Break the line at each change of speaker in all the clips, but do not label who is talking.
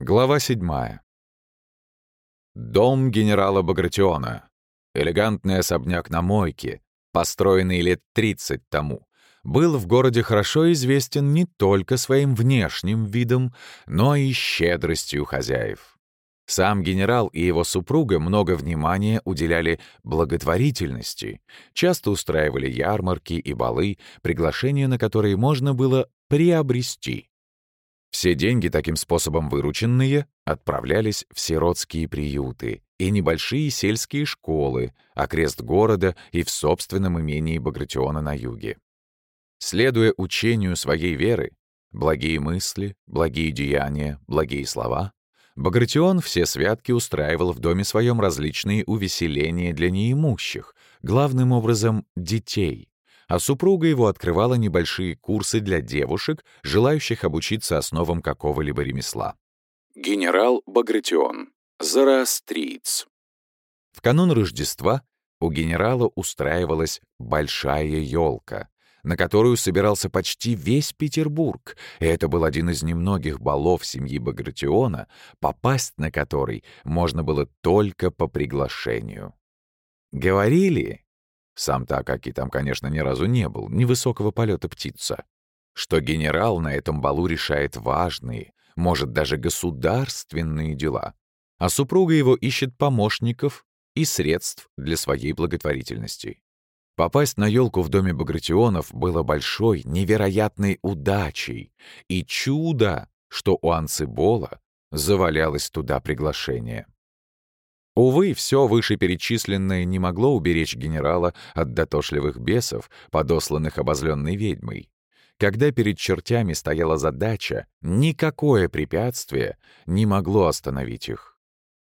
Глава 7. Дом генерала Багратиона. Элегантный особняк на Мойке, построенный лет 30 тому, был в городе хорошо известен не только своим внешним видом, но и щедростью хозяев. Сам генерал и его супруга много внимания уделяли благотворительности, часто устраивали ярмарки и балы, приглашения на которые можно было приобрести. Все деньги, таким способом вырученные, отправлялись в сиротские приюты и небольшие сельские школы, окрест города и в собственном имении Багратиона на юге. Следуя учению своей веры, благие мысли, благие деяния, благие слова, Багратион все святки устраивал в доме своем различные увеселения для неимущих, главным образом детей, а супруга его открывала небольшие курсы для девушек, желающих обучиться основам какого-либо ремесла. Генерал Багратион. Зороастриец. В канун Рождества у генерала устраивалась большая елка, на которую собирался почти весь Петербург, и это был один из немногих балов семьи Багратиона, попасть на который можно было только по приглашению. Говорили, сам-то Акакий там, конечно, ни разу не был, невысокого полета птица, что генерал на этом балу решает важные, может, даже государственные дела, а супруга его ищет помощников и средств для своей благотворительности. Попасть на елку в доме Багратионов было большой, невероятной удачей, и чудо, что у Анцибола завалялось туда приглашение. Увы, все вышеперечисленное не могло уберечь генерала от дотошливых бесов, подосланных обозленной ведьмой. Когда перед чертями стояла задача, никакое препятствие не могло остановить их.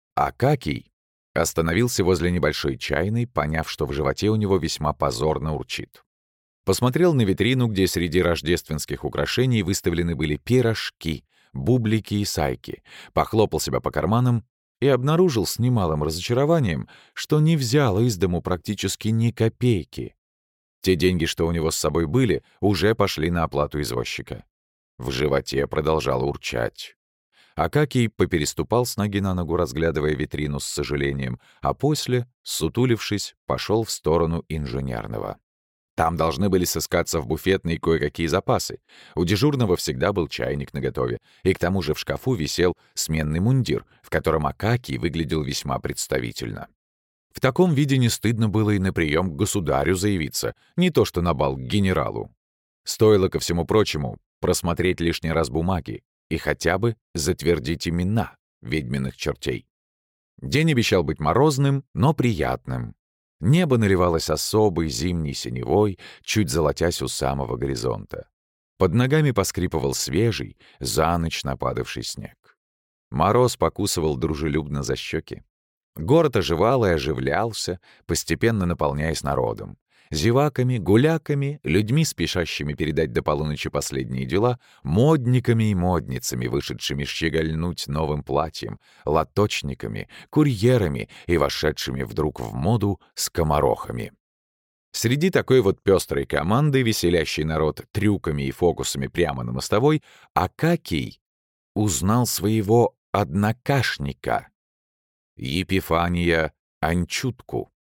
Акакий остановился возле небольшой чайной, поняв, что в животе у него весьма позорно урчит. Посмотрел на витрину, где среди рождественских украшений выставлены были пирожки, бублики и сайки, похлопал себя по карманам и обнаружил с немалым разочарованием, что не взял из дому практически ни копейки. Те деньги, что у него с собой были, уже пошли на оплату извозчика. В животе продолжало урчать. Акакий попереступал с ноги на ногу, разглядывая витрину с сожалением, а после, сутулившись, пошел в сторону инженерного. Там должны были сыскаться в буфетной кое-какие запасы. У дежурного всегда был чайник наготове, и к тому же в шкафу висел сменный мундир, в котором Акакий выглядел весьма представительно. В таком виде не стыдно было и на прием к государю заявиться, не то что на бал к генералу. Стоило, ко всему прочему, просмотреть лишний раз бумаги и хотя бы затвердить имена ведьминых чертей. День обещал быть морозным, но приятным. Небо наливалось особой зимней синевой, чуть золотясь у самого горизонта. Под ногами поскрипывал свежий, за ночь нападавший снег. Мороз покусывал дружелюбно за щеки. Город оживал и оживлялся, постепенно наполняясь народом. Зеваками, гуляками, людьми, спешащими передать до полуночи последние дела, модниками и модницами, вышедшими щегольнуть новым платьем, лоточниками, курьерами и вошедшими вдруг в моду скоморохами. Среди такой вот пестрой команды, веселящей народ трюками и фокусами прямо на мостовой, Акакий узнал своего однокашника — Епифания Анчутку.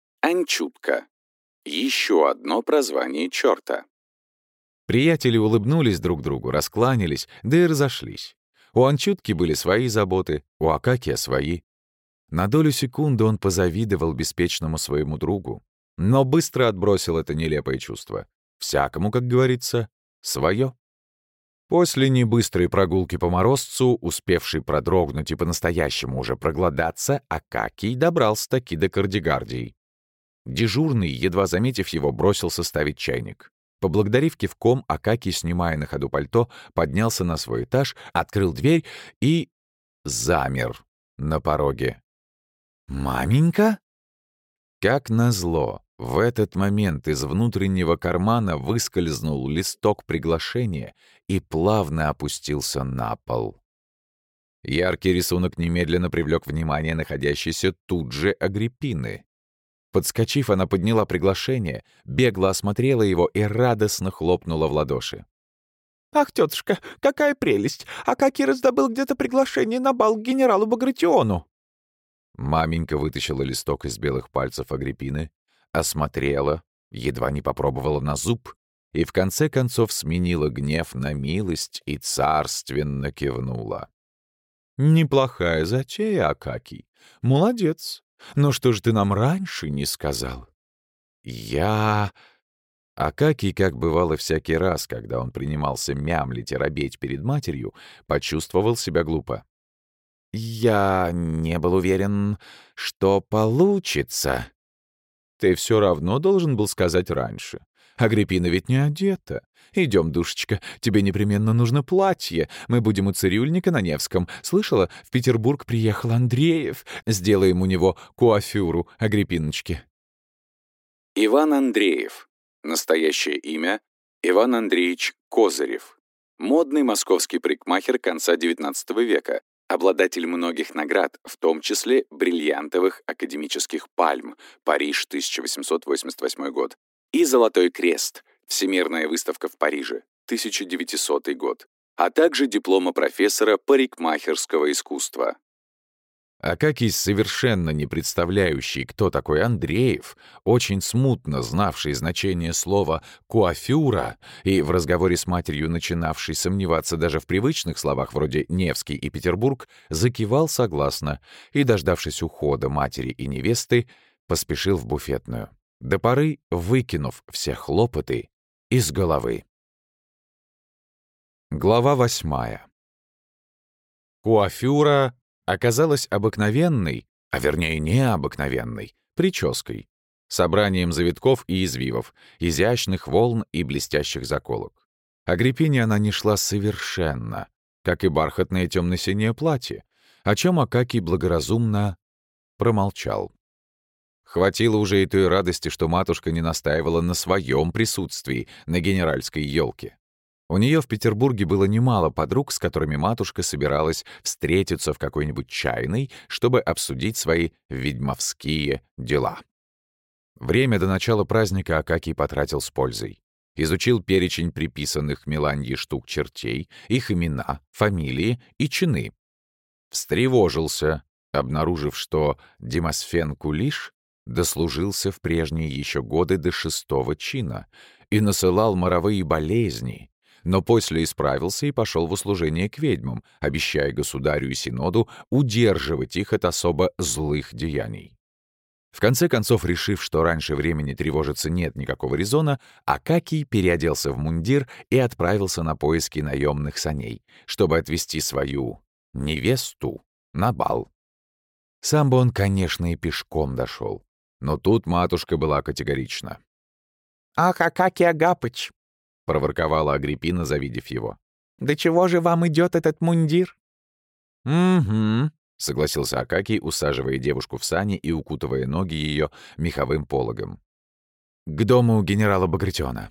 Анчутка. Еще одно прозвание черта. Приятели улыбнулись друг другу, раскланялись, да и разошлись. У Анчутки были свои заботы, у Акакия свои. На долю секунды он позавидовал беспечному своему другу, но быстро отбросил это нелепое чувство. Всякому, как говорится, свое. После небыстрой прогулки по морозцу, успевший продрогнуть и по-настоящему уже проголодаться, Акакий добрался-таки до Кардигардии. Дежурный, едва заметив его, бросился ставить чайник. Поблагодарив кивком, Акакий, снимая на ходу пальто, поднялся на свой этаж, открыл дверь и замер на пороге. «Маменька?» Как назло, в этот момент из внутреннего кармана выскользнул листок приглашения и плавно опустился на пол. Яркий рисунок немедленно привлек внимание находящейся тут же Агриппины. Подскочив, она подняла приглашение, бегло осмотрела его и радостно хлопнула в ладоши.
«Ах, тетушка, какая прелесть! Акакий раздобыл где-то приглашение на бал к генералу Багратиону».
Маменька вытащила листок из белых пальцев Агриппины, осмотрела, едва не попробовала на зуб и в конце концов сменила гнев на милость и царственно кивнула. «Неплохая затея, Акакий. Молодец. Но что же ты нам раньше не сказал?» «Я...» Акакий, как бывало всякий раз, когда он принимался мямлить и робеть перед матерью, почувствовал себя глупо. «Я не был уверен, что получится». «Ты все равно должен был сказать раньше. Агриппина ведь не одета. Идем, душечка, тебе непременно нужно платье. Мы будем у цирюльника на Невском. Слышала, в Петербург приехал Андреев. Сделаем у него куафюру Агриппиночки».
Иван Андреев. Настоящее имя — Иван Андреевич Козырев. Модный московский парикмахер конца XIX века, обладатель многих наград, в том числе бриллиантовых академических пальм, Париж, 1888 год, и Золотой крест, Всемирная выставка в Париже, 1900 год, а также диплома профессора парикмахерского искусства.
Акакий, совершенно не представляющий, кто такой Андреев, очень смутно знавший значение слова «куафюра» и в разговоре с матерью начинавший сомневаться даже в привычных словах вроде «Невский» и «Петербург», закивал согласно и, дождавшись ухода матери и невесты, поспешил в буфетную, до поры выкинув все хлопоты из головы. Глава 8. Куафюра оказалась обыкновенной, а вернее необыкновенной, прической, собранием завитков и извивов, изящных волн и блестящих заколок. Агриппине она не шла совершенно, как и бархатное темно-синее платье, о чем Акакий благоразумно промолчал. Хватило уже и той радости, что матушка не настаивала на своем присутствии на генеральской елке. У нее в Петербурге было немало подруг, с которыми матушка собиралась встретиться в какой-нибудь чайной, чтобы обсудить свои ведьмовские дела. Время до начала праздника Акакий потратил с пользой. Изучил перечень приписанных Меланье штук чертей, их имена, фамилии и чины. Встревожился, обнаружив, что Демосфен Кулиш дослужился в прежние еще годы до 6-го чина и насылал моровые болезни, но после исправился и пошел в услужение к ведьмам, обещая государю и синоду удерживать их от особо злых деяний. В конце концов, решив, что раньше времени тревожиться нет никакого резона, Акакий переоделся в мундир и отправился на поиски наемных саней, чтобы отвезти свою невесту на бал. Сам бы он, конечно, и пешком дошел, но тут матушка была категорична.
«Ах, Акакий Агапыч!»
— проворковала Агриппина, завидев его.
«Да чего же вам идет этот мундир?»
«Угу», — согласился Акакий, усаживая девушку в сани и укутывая ноги ее меховым пологом. «К дому генерала Багратиона».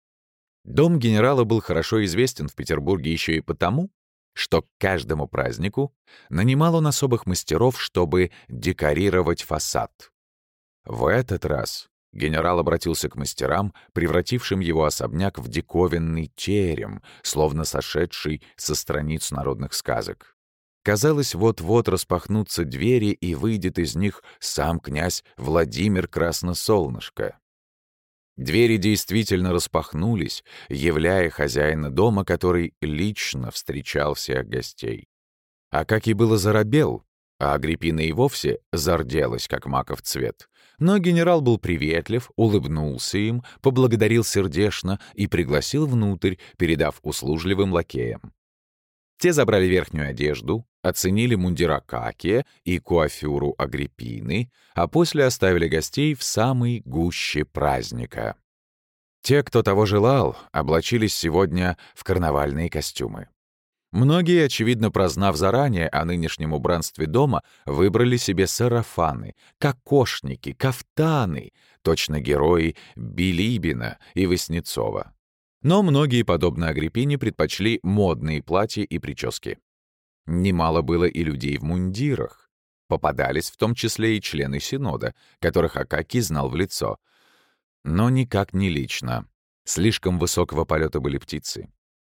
Дом генерала был хорошо известен в Петербурге еще и потому, что к каждому празднику нанимал он особых мастеров, чтобы декорировать фасад. В этот раз генерал обратился к мастерам, превратившим его особняк в диковинный терем, словно сошедший со страниц народных сказок. Казалось, вот-вот распахнутся двери, и выйдет из них сам князь Владимир Красносолнышко. Двери действительно распахнулись, являя хозяина дома, который лично встречал всех гостей. Акакий было заробел, а Агриппина и вовсе зарделась, как маков цвет. Но генерал был приветлив, улыбнулся им, поблагодарил сердечно и пригласил внутрь, передав услужливым лакеям. Те забрали верхнюю одежду, оценили мундир Акакия и куафюру Агриппины, а после оставили гостей в самой гуще праздника. Те, кто того желал, облачились сегодня в карнавальные костюмы. Многие, очевидно, прознав заранее о нынешнем убранстве дома, выбрали себе сарафаны, кокошники, кафтаны, точно герои Билибина и Васнецова. Но многие, подобно Агриппине, предпочли модные платья и прически. Немало было и людей в мундирах. Попадались в том числе и члены Синода, которых Акакий знал в лицо. Но никак не лично. Слишком высокого полета были птицы.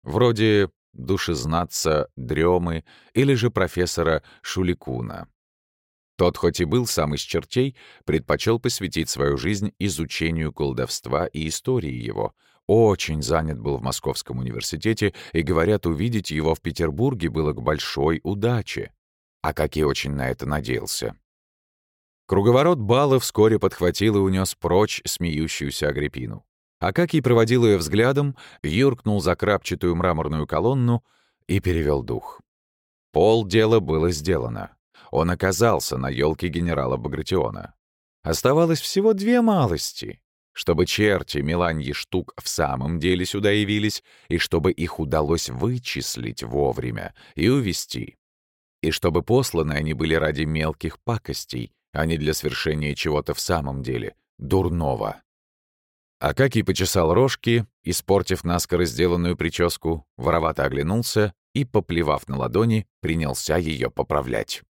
вроде душезнатца Дрёмы или же профессора Шуликуна. Тот, хоть и был сам из чертей, предпочел посвятить свою жизнь изучению колдовства и истории его. Очень занят был в Московском университете, и, говорят, увидеть его в Петербурге было к большой удаче. Акакий очень на это надеялся. Круговорот бала вскоре подхватил и унес прочь смеющуюся Агриппину. Акакий проводил ее взглядом, юркнул за крапчатую мраморную колонну и перевел дух. Полдела было сделано. Он оказался на елке генерала Багратиона. Оставалось всего две малости, чтобы черти Меланьи штук в самом деле сюда явились, и чтобы их удалось вычислить вовремя и увести, и чтобы посланы они были ради мелких пакостей, а не для свершения чего-то в самом деле дурного. Акакий почесал рожки, испортив наскоро сделанную прическу, воровато оглянулся и, поплевав на ладони, принялся ее поправлять.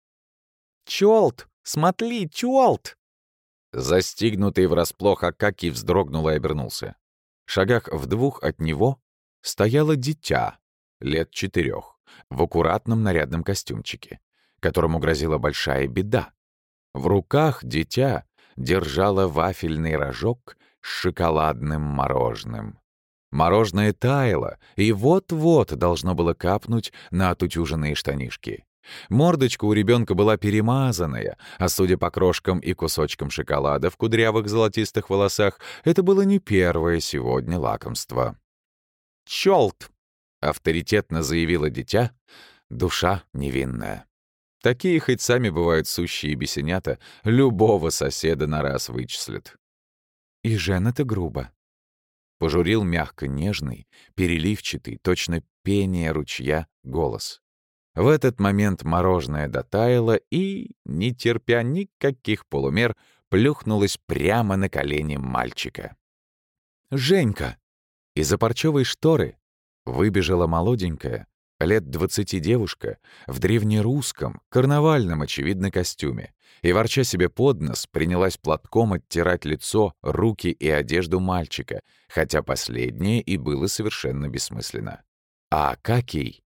«Чёлт! Смотри, чёлт!»
Застигнутый врасплох Акакий вздрогнул и обернулся. В шагах в 2 от него стояло дитя, лет 4, в аккуратном нарядном костюмчике, которому грозила большая беда. В руках дитя держало вафельный рожок с шоколадным мороженым. Мороженое таяло, и вот-вот должно было капнуть на отутюженные штанишки. Мордочка у ребенка была перемазанная, а судя по крошкам и кусочкам шоколада в кудрявых золотистых волосах, это было не первое сегодня лакомство.
«Чёлт!»
— авторитетно заявило дитя, душа невинная. Такие, хоть сами бывают сущие бесенята, любого соседа на раз вычислят. «И жена-то грубо», — пожурил мягко нежный, переливчатый, точно пение ручья, голос. В этот момент мороженое дотаяло и, не терпя никаких полумер, плюхнулось прямо на колени мальчика. «Женька!» Из-за парчевой шторы выбежала молоденькая, лет 20 девушка в древнерусском, карнавальном, очевидно, костюме и, ворча себе под нос, принялась платком оттирать лицо, руки и одежду мальчика, хотя последнее и было совершенно бессмысленно. А Акакий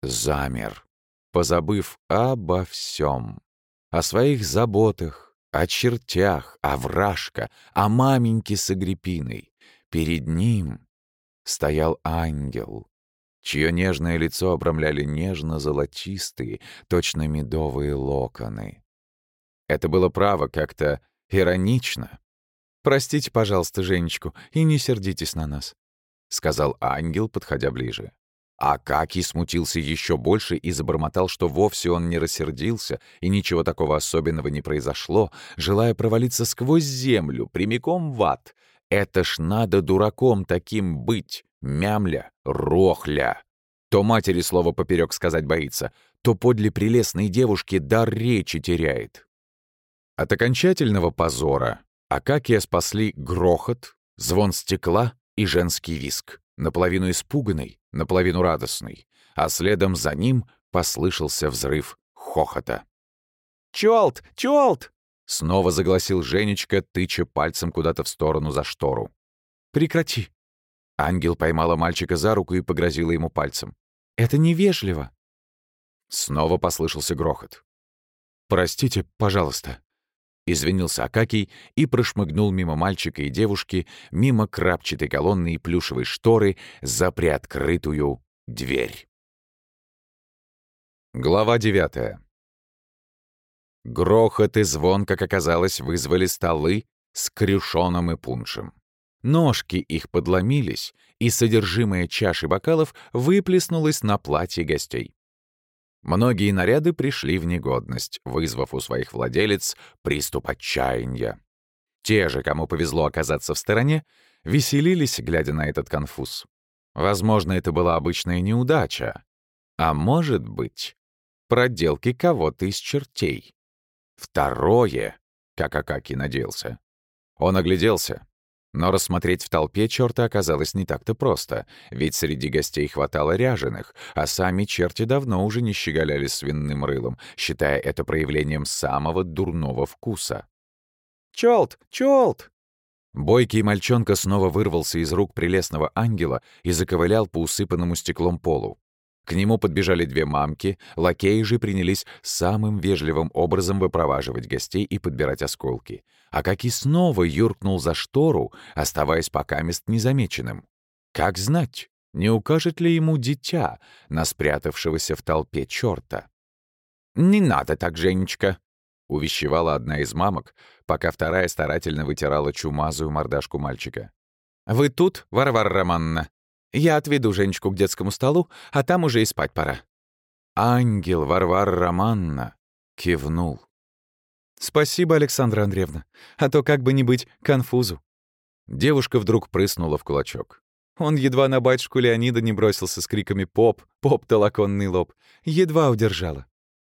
замер, позабыв обо всем. О своих заботах, о чертях, о вражка, о маменьке с Агриппиной. Перед ним стоял ангел, чье нежное лицо обрамляли нежно-золотистые, точно медовые локоны. Это было право как-то иронично. «Простите, пожалуйста, Женечку, и не сердитесь на нас», — сказал ангел, подходя ближе. Акакий смутился еще больше и забормотал, что вовсе он не рассердился, и ничего такого особенного не произошло, желая провалиться сквозь землю, прямиком в ад. Это ж надо дураком таким быть, мямля, рохля. То матери слово поперек сказать боится, то подле прелестной девушки дар речи теряет. От окончательного позора Акакия спасли грохот, звон стекла и женский визг, наполовину испуганный, наполовину радостный, а следом за ним послышался взрыв хохота.
«Чёлт! Чёлт!»
— снова загласил Женечка, тыча пальцем куда-то в сторону за штору. «Прекрати!» Ангел поймала мальчика за руку и погрозила ему пальцем. «Это невежливо!» Снова послышался грохот. «Простите, пожалуйста!» — извинился Акакий и прошмыгнул мимо мальчика и девушки, мимо крапчатой колонны и плюшевой шторы за приоткрытую дверь. Глава 9. Грохот и звон, как оказалось, вызвали столы с крюшоном и пуншем. Ножки их подломились, и содержимое чаш и бокалов выплеснулось на платье гостей. Многие наряды пришли в негодность, вызвав у своих владелиц приступ отчаяния. Те же, кому повезло оказаться в стороне, веселились, глядя на этот конфуз. Возможно, это была обычная неудача. А может быть, проделки кого-то из чертей. Второе, как Акакий надеялся. Он огляделся. Но рассмотреть в толпе черта оказалось не так-то просто, ведь среди гостей хватало ряженых, а сами черти давно уже не щеголяли свиным рылом, считая это проявлением самого дурного вкуса.
«Чёлт! Чёлт!»
Бойкий мальчонка снова вырвался из рук прелестного ангела и заковылял по усыпанному стеклом полу. К нему подбежали две мамки, лакеи же принялись самым вежливым образом выпроваживать гостей и подбирать осколки. Акакий снова юркнул за штору, оставаясь покамест незамеченным. Как знать, не укажет ли ему дитя на спрятавшегося в толпе чёрта? «Не надо так, Женечка!» — увещевала одна из мамок, пока вторая старательно вытирала чумазую мордашку мальчика. «Вы тут, Варвара Романовна? Я отведу Женечку к детскому столу, а там уже и спать пора». Ангел Варвара Романовна кивнул. «Спасибо, Александра Андреевна, а то как бы не быть конфузу». Девушка вдруг прыснула в кулачок. Он едва на батюшку Леонида не бросился с криками «Поп! Поп, толоконный лоб!» Едва удержала.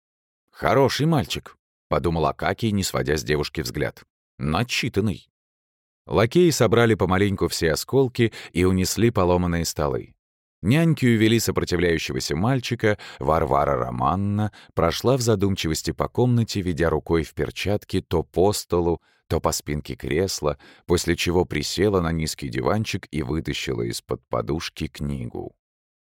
«Хороший мальчик», — подумал Акакий, не сводя с девушки взгляд. «Начитанный». Лакеи собрали помаленьку все осколки и унесли поломанные столы. Няньки увели сопротивляющегося мальчика, Варвара Романовна прошла в задумчивости по комнате, ведя рукой в перчатке то по столу, то по спинке кресла, после чего присела на низкий диванчик и вытащила из-под подушки книгу.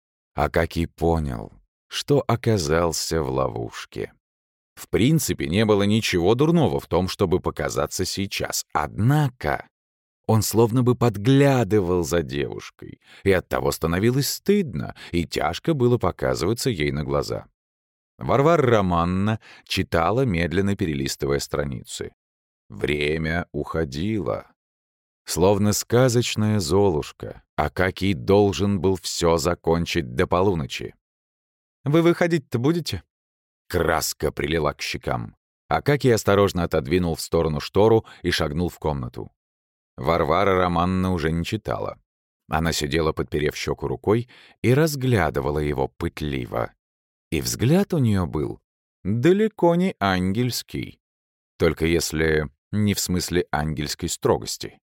Акакий понял, что оказался в ловушке. В принципе, не было ничего дурного в том, чтобы показаться сейчас. Однако он словно бы подглядывал за девушкой, и оттого становилось стыдно, и тяжко было показываться ей на глаза. Варвара Романовна читала, медленно перелистывая страницы. Время уходило. Словно сказочная Золушка, Акакий должен был все закончить до полуночи. «Вы выходить-то будете?» Краска прилила к щекам. Акакий осторожно отодвинул в сторону штору и шагнул в комнату. Варвара Романовна уже не читала. Она сидела, подперев щеку рукой, и разглядывала его пытливо. И взгляд у нее был далеко не ангельский. Только если не в смысле ангельской строгости.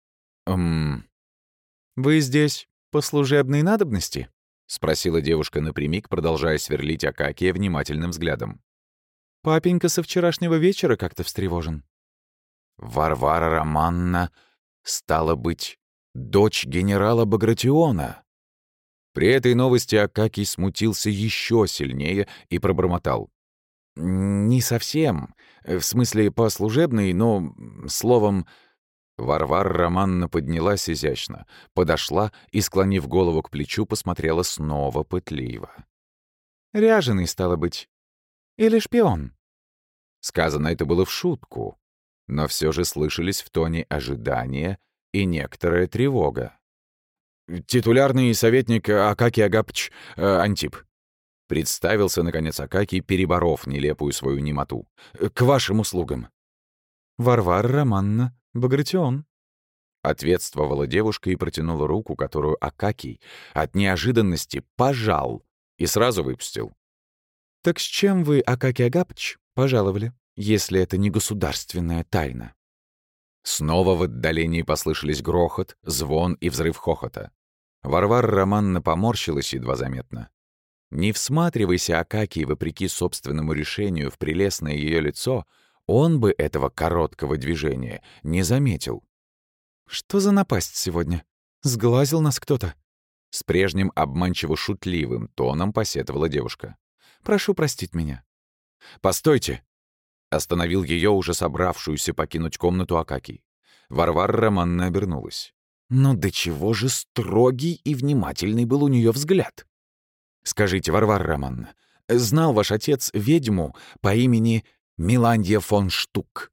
«Вы здесь по служебной надобности?» — спросила девушка напрямик, продолжая сверлить Акакия внимательным взглядом. «Папенька со вчерашнего вечера как-то встревожен». Варвара Романовна, стала быть, дочь генерала Багратиона. При этой новости Акакий смутился еще сильнее и пробормотал. «Не совсем. В смысле, по служебной, но, словом...» Варвара Романовна поднялась изящно, подошла и, склонив голову к плечу, посмотрела снова пытливо. «Ряженый, стало быть. Или шпион?» Сказано это было в шутку, но все же слышались в тоне ожидания и некоторая тревога. «Титулярный советник Акакий Агапыч Антип», — представился, наконец, Акакий, переборов нелепую свою немоту. «К вашим услугам». «Варвара Романовна Багратион», — ответствовала девушка и протянула руку, которую Акакий от неожиданности пожал и сразу выпустил. «Так с чем вы, Акакий Агапыч, пожаловали, если это не государственная тайна?» Снова в отдалении послышались грохот, звон и взрыв хохота. Варвара Романовна поморщилась едва заметно. Не всматривайся, Акакий, вопреки собственному решению, в прелестное ее лицо, он бы этого короткого движения не заметил. «Что за напасть сегодня? Сглазил нас кто-то?» С прежним обманчиво-шутливым тоном посетовала девушка. «Прошу простить меня». «Постойте!» — остановил ее уже собравшуюся покинуть комнату Акакий. Варвара Романовна обернулась. Но до чего же строгий и внимательный был у нее взгляд? «Скажите, Варвара Романовна, знал ваш отец ведьму по имени Меланья фон Штук?»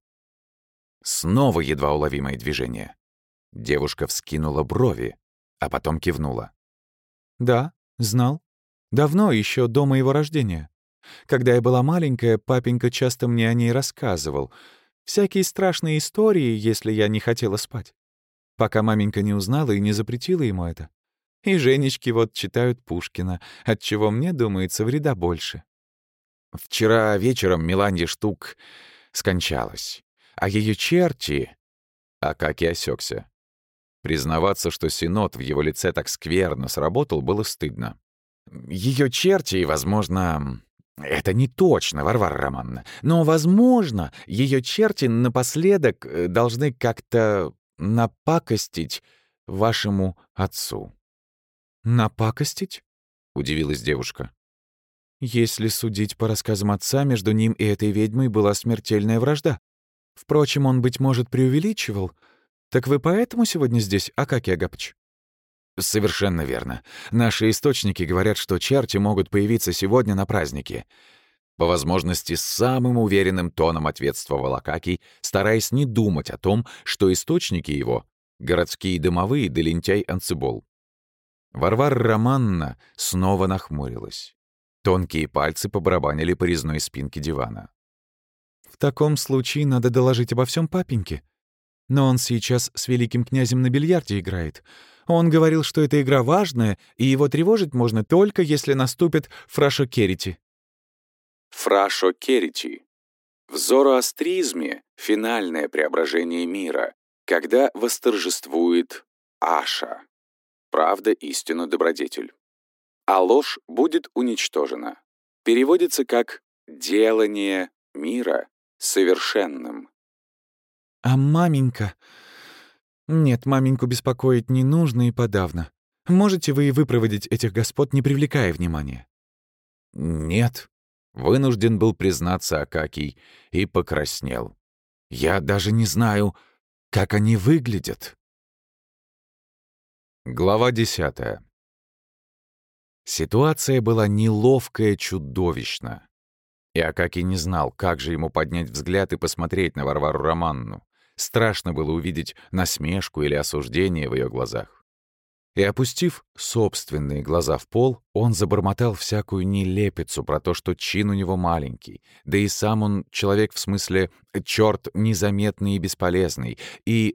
Снова едва уловимое движение. Девушка вскинула брови, а потом кивнула. «Да, знал. Давно, еще до моего рождения. Когда я была маленькая, папенька часто мне о ней рассказывал. Всякие страшные истории, если я не хотела спать. Пока маменька не узнала и не запретила ему это. И Женечки вот читают Пушкина, отчего мне, думается, вреда больше. Вчера вечером Меланья Штук скончалась, а ее черти...» Акакий осекся. Признаваться, что синод в его лице так скверно сработал, было стыдно. Ее черти, возможно... Это не точно, Варвара Романовна, но, возможно, ее черти напоследок должны как-то напакостить вашему отцу». «Напакостить?» — удивилась девушка. «Если судить по рассказам отца, между ним и этой ведьмой была смертельная вражда. Впрочем, он, быть может, преувеличивал. Так вы поэтому сегодня здесь, Акакий Агапыч?» «Совершенно верно. Наши источники говорят, что черти могут появиться сегодня на празднике». По возможности, с самым уверенным тоном ответствовал Акакий, стараясь не думать о том, что источники его — городские домовые да лентяй Анцибол. Варвара Романна снова нахмурилась. Тонкие пальцы побарабанили по резной спинке дивана. «В таком случае надо доложить обо всем папеньке. Но он сейчас с великим князем на бильярде играет. Он говорил, что эта игра важная, и его тревожить можно только, если наступит Фрашо-Керити».
Фрашо-Керити. В зороастризме финальное преображение мира, когда восторжествует Аша. Правда, истина, добродетель. А ложь будет уничтожена. Переводится как «делание мира совершенным».
«А маменька...» «Нет, маменьку беспокоить не нужно и подавно. Можете вы выпроводить этих господ, не привлекая внимания?» «Нет», — вынужден был признаться Акакий и покраснел. «Я даже не знаю, как они выглядят». Глава 10. Ситуация была неловкая, чудовищна. И Акакий не знал, как же ему поднять взгляд и посмотреть на Варвару Романну. Страшно было увидеть насмешку или осуждение в ее глазах. И, опустив собственные глаза в пол, он забормотал всякую нелепицу про то, что чин у него маленький, да и сам он человек в смысле черт незаметный и бесполезный, и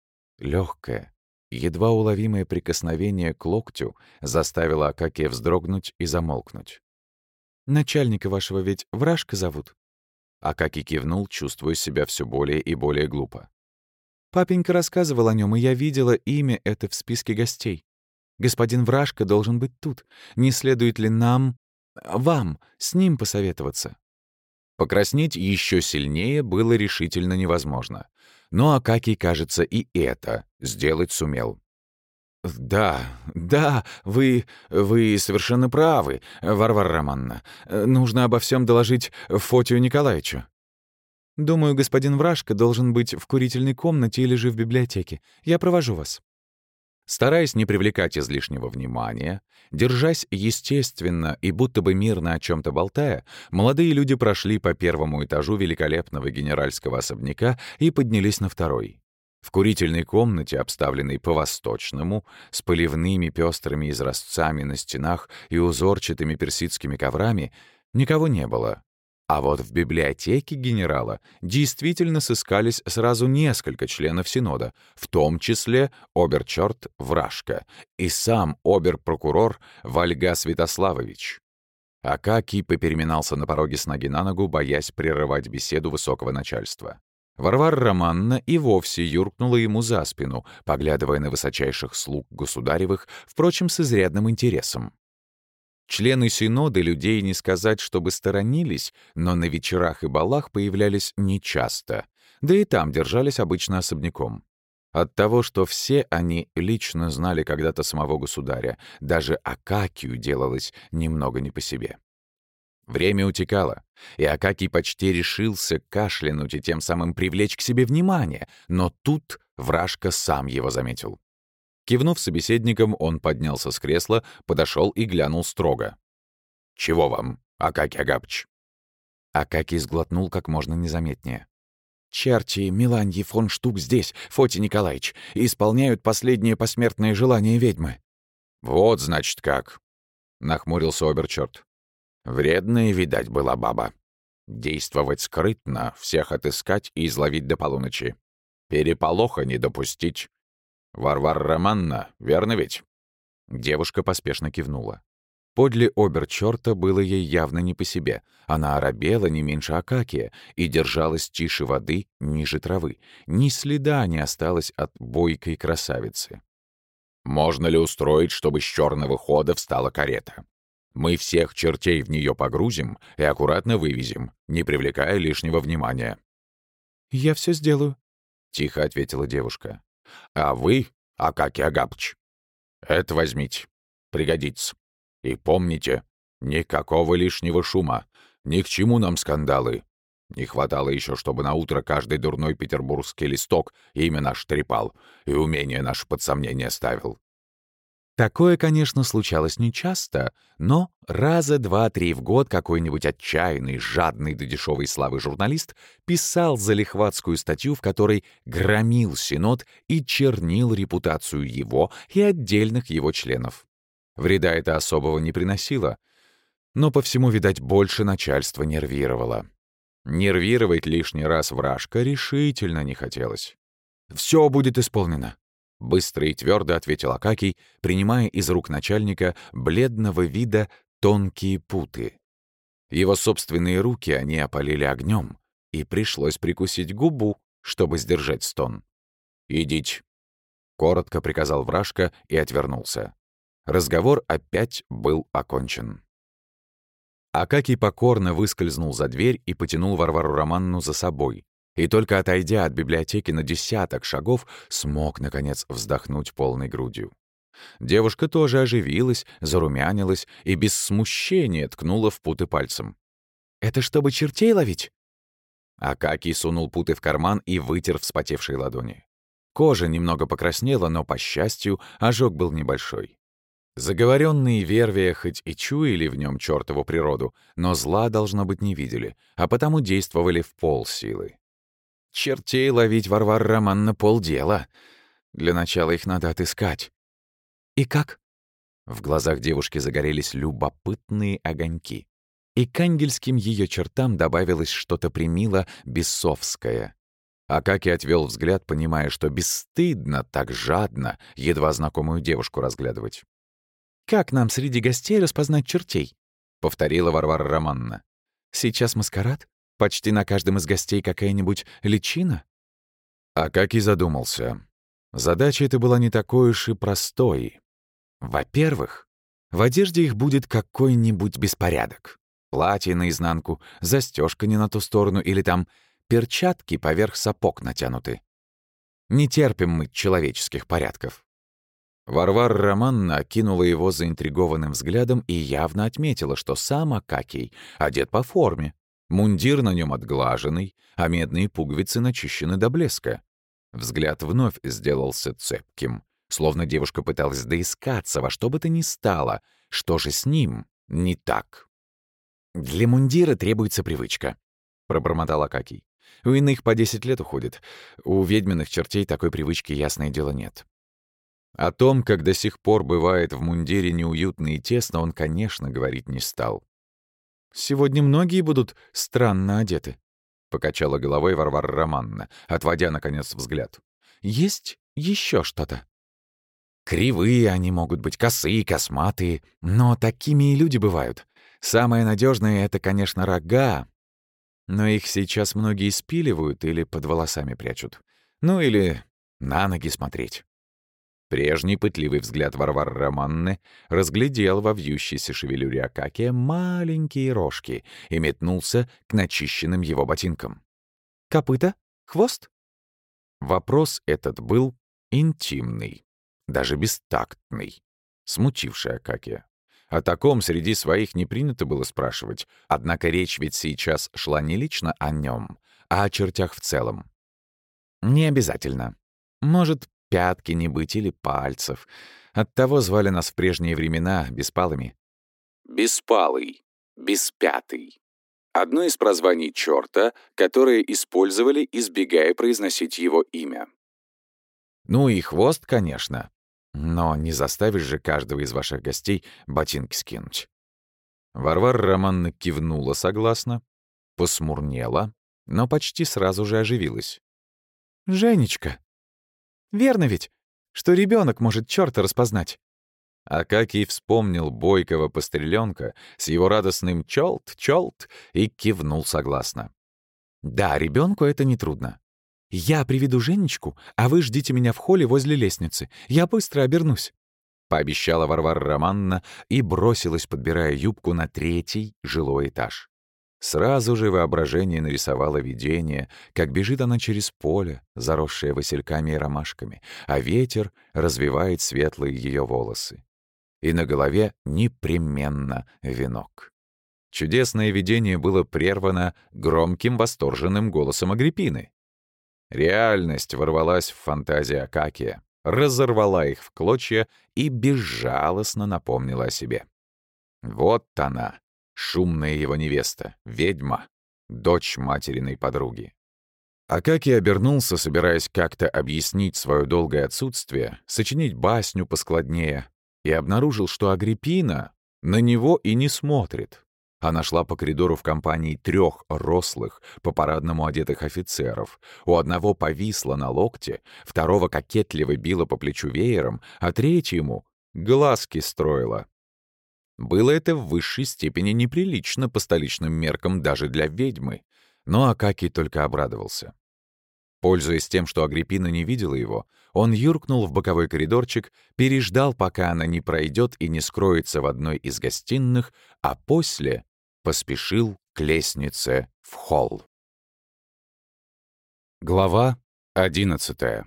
легкое, едва уловимое прикосновение к локтю заставило Акакия вздрогнуть и замолкнуть. «Начальника вашего ведь Вражка зовут?» Акакий кивнул, чувствуя себя все более и более глупо. «Папенька рассказывал о нем, и я видела имя это в списке гостей. Господин Вражка должен быть тут. Не следует ли вам с ним посоветоваться?» Покраснеть еще сильнее было решительно невозможно. Но Акакий, кажется, и это сделать сумел. «Да, вы совершенно правы, Варвара Романна. Нужно обо всем доложить Фотию Николаевичу». «Думаю, господин Вражка должен быть в курительной комнате или же в библиотеке. Я провожу вас». Стараясь не привлекать излишнего внимания, держась естественно и будто бы мирно о чем-то болтая, молодые люди прошли по первому этажу великолепного генеральского особняка и поднялись на второй. В курительной комнате, обставленной по-восточному, с поливными пестрыми изразцами на стенах и узорчатыми персидскими коврами, никого не было. А вот в библиотеке генерала действительно сыскались сразу несколько членов Синода, в том числе обер-черт Вражка и сам обер-прокурор Вальга Святославович. Акакий попереминался на пороге с ноги на ногу, боясь прерывать беседу высокого начальства. Варвара Романна и вовсе юркнула ему за спину, поглядывая на высочайших слуг государевых, впрочем, с изрядным интересом. Члены Синода людей не сказать, чтобы сторонились, но на вечерах и балах появлялись нечасто, да и там держались обычно особняком. От того, что все они лично знали когда-то самого государя, даже Акакию делалось немного не по себе. Время утекало, и Акакий почти решился кашлянуть и тем самым привлечь к себе внимание, но тут Вражка сам его заметил. Кивнув собеседником, он поднялся с кресла, подошел и глянул строго. «Чего вам, Акакий Агапыч?» Акакий сглотнул как можно незаметнее. «Черти Меланьи фон Штук здесь, Фотий Николаевич, исполняют последнее посмертное желание ведьмы». «Вот, значит, как!» — нахмурился обер-черт. «Вредная, видать, была баба. Действовать скрытно, всех отыскать и изловить до полуночи. Переполоха не допустить. Варвара Романна, верно ведь?» Девушка поспешно кивнула. Подле обер-черта было ей явно не по себе. Она оробела не меньше Акакия и держалась тише воды, ниже травы. Ни следа не осталось от бойкой красавицы. «Можно ли устроить, чтобы с черного хода встала карета? Мы всех чертей в нее погрузим и аккуратно вывезем, не привлекая лишнего внимания». «Я все сделаю», — тихо ответила девушка. А вы, Акакий Агапыч, это возьмите, пригодится. И помните, никакого лишнего шума, ни к чему нам скандалы. Не хватало еще, чтобы наутро каждый дурной петербургский листок имя наше трепал и умение наше под сомнение ставил. Такое, конечно, случалось нечасто, но раза 2-3 в год какой-нибудь отчаянный, жадный до дешевой славы журналист писал залихватскую статью, в которой громил Синод и чернил репутацию его и отдельных его членов. Вреда это особого не приносило, но по всему, видать, больше начальство нервировало. Нервировать лишний раз Вражка решительно не хотелось. «Все будет исполнено», — быстро и твердо ответил Акакий, принимая из рук начальника бледного вида тонкие путы. Его собственные руки они опалили огнем, и пришлось прикусить губу, чтобы сдержать стон. «Идите», — коротко приказал Вражка и отвернулся. Разговор опять был окончен. Акакий покорно выскользнул за дверь и потянул Варвару Романну за собой. И только отойдя от библиотеки на 10 шагов, смог, наконец, вздохнуть полной грудью. Девушка тоже оживилась, зарумянилась и без смущения ткнула в путы пальцем. «Это чтобы чертей ловить?» Акакий сунул путы в карман и вытер вспотевшие ладони. Кожа немного покраснела, но, по счастью, ожог был небольшой. Заговоренные Вервия хоть и чуяли в нем чертову природу, но зла, должно быть, не видели, а потому действовали в полсилы. Чертей ловить, Варвара Романна, полдела. Для начала их надо отыскать. «И как?» В глазах девушки загорелись любопытные огоньки. И к ангельским ее чертам добавилось что-то примило бесовское. Акакий отвел взгляд, понимая, что бесстыдно, так жадно едва знакомую девушку разглядывать. «Как нам среди гостей распознать чертей?» — повторила Варвара Романна. «Сейчас маскарад? Почти на каждом из гостей какая-нибудь личина?» Акакий задумался. Задача эта была не такой уж и простой. Во-первых, в одежде их будет какой-нибудь беспорядок. Платье наизнанку, застежка не на ту сторону или там перчатки поверх сапог натянуты. Не терпим мы человеческих порядков. Варвара Романна окинула его заинтригованным взглядом и явно отметила, что сам Акакий одет по форме. Мундир на нем отглаженный, а медные пуговицы начищены до блеска. Взгляд вновь сделался цепким, словно девушка пыталась доискаться во что бы то ни стало, что же с ним не так. «Для мундира требуется привычка», — пробормотал Акакий. «У иных по 10 лет уходит. У ведьминых чертей такой привычки, ясное дело, нет». О том, как до сих пор бывает в мундире неуютно и тесно, он, конечно, говорить не стал. «Сегодня многие будут странно одеты», — покачала головой Варвара Романна, отводя, наконец, взгляд. «Есть еще что-то?» «Кривые они могут быть, косые, косматые, но такими и люди бывают. Самое надежное — это, конечно, рога, но их сейчас многие спиливают или под волосами прячут. Ну или на ноги смотреть». Прежний пытливый взгляд Варвары Романны разглядел во вьющейся шевелюре Акакия маленькие рожки и метнулся к начищенным его ботинкам. «Копыта? Хвост?» Вопрос этот был интимный, даже бестактный, смутивший Акакия. О таком среди своих не принято было спрашивать, однако речь ведь сейчас шла не лично о нем, а о чертях в целом. «Не обязательно. Может, пятки не быть или пальцев. Оттого звали нас в прежние времена беспалыми».
Беспалый, беспятый. Одно из прозваний чёрта, которое использовали, избегая произносить его имя.
«Ну и хвост, конечно. Но не заставишь же каждого из ваших гостей ботинки скинуть». Варвара Романна кивнула согласно, посмурнела, но почти сразу же оживилась. «Женечка, верно ведь, что ребенок может чёрта распознать?» Акакий вспомнил бойкого постреленка с его радостным «чёлт-чёлт» и кивнул согласно. «Да, ребенку это нетрудно. Я приведу Женечку, а вы ждите меня в холле возле лестницы. Я быстро обернусь», — пообещала Варвара Романна и бросилась, подбирая юбку на 3-й жилой этаж. Сразу же воображение нарисовало видение, как бежит она через поле, заросшее васильками и ромашками, а ветер развивает светлые ее волосы. И на голове непременно венок. Чудесное видение было прервано громким восторженным голосом Агриппины. Реальность ворвалась в фантазии Акакия, разорвала их в клочья и безжалостно напомнила о себе. Вот она, шумная его невеста, ведьма, дочь материной подруги. Акакий обернулся, собираясь как-то объяснить свое долгое отсутствие, сочинить басню поскладнее, и обнаружил, что Агриппина на него и не смотрит. Она шла по коридору в компании 3 рослых, по-парадному одетых офицеров. У одного повисла на локте, второго кокетливо била по плечу веером, а третьему глазки строила. Было это в высшей степени неприлично по столичным меркам даже для ведьмы, но Акакий только обрадовался. Пользуясь тем, что Агриппина не видела его, он юркнул в боковой коридорчик, переждал, пока она не пройдет и не скроется в одной из гостиных, а после поспешил к лестнице в холл. Глава 11.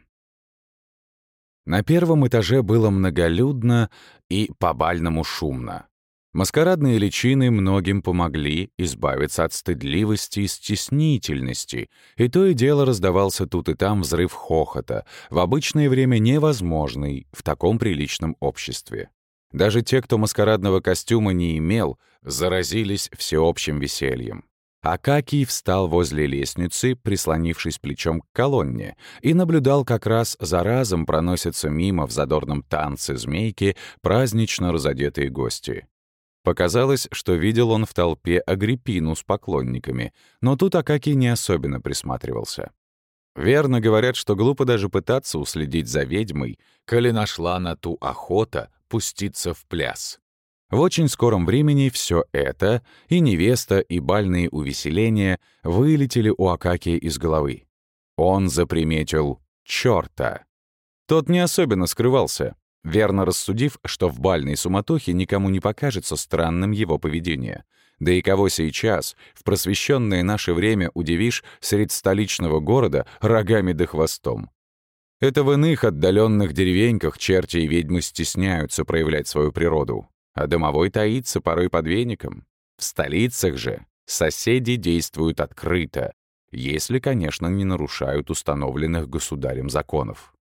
На первом этаже было многолюдно и по-бальному шумно. Маскарадные личины многим помогли избавиться от стыдливости и стеснительности, и то и дело раздавался тут и там взрыв хохота, в обычное время невозможный в таком приличном обществе. Даже те, кто маскарадного костюма не имел, заразились всеобщим весельем. Акакий встал возле лестницы, прислонившись плечом к колонне, и наблюдал, как раз за разом проносятся мимо в задорном танце змейки празднично разодетые гости. Показалось, что видел он в толпе Агриппину с поклонниками, но тут Акакий не особенно присматривался. Верно говорят, что глупо даже пытаться уследить за ведьмой, коли нашла на ту охота пуститься в пляс. В очень скором времени все это, и невеста, и бальные увеселения, вылетели у Акакия из головы. Он заприметил чёрта. Тот не особенно скрывался, верно рассудив, что в бальной суматохе никому не покажется странным его поведение. Да и кого сейчас, в просвещенное наше время, удивишь средь столичного города рогами да хвостом? Это в иных отдаленных деревеньках черти и ведьмы стесняются проявлять свою природу, а домовой таится порой под веником. В столицах же соседи действуют открыто, если, конечно, не нарушают установленных государем законов.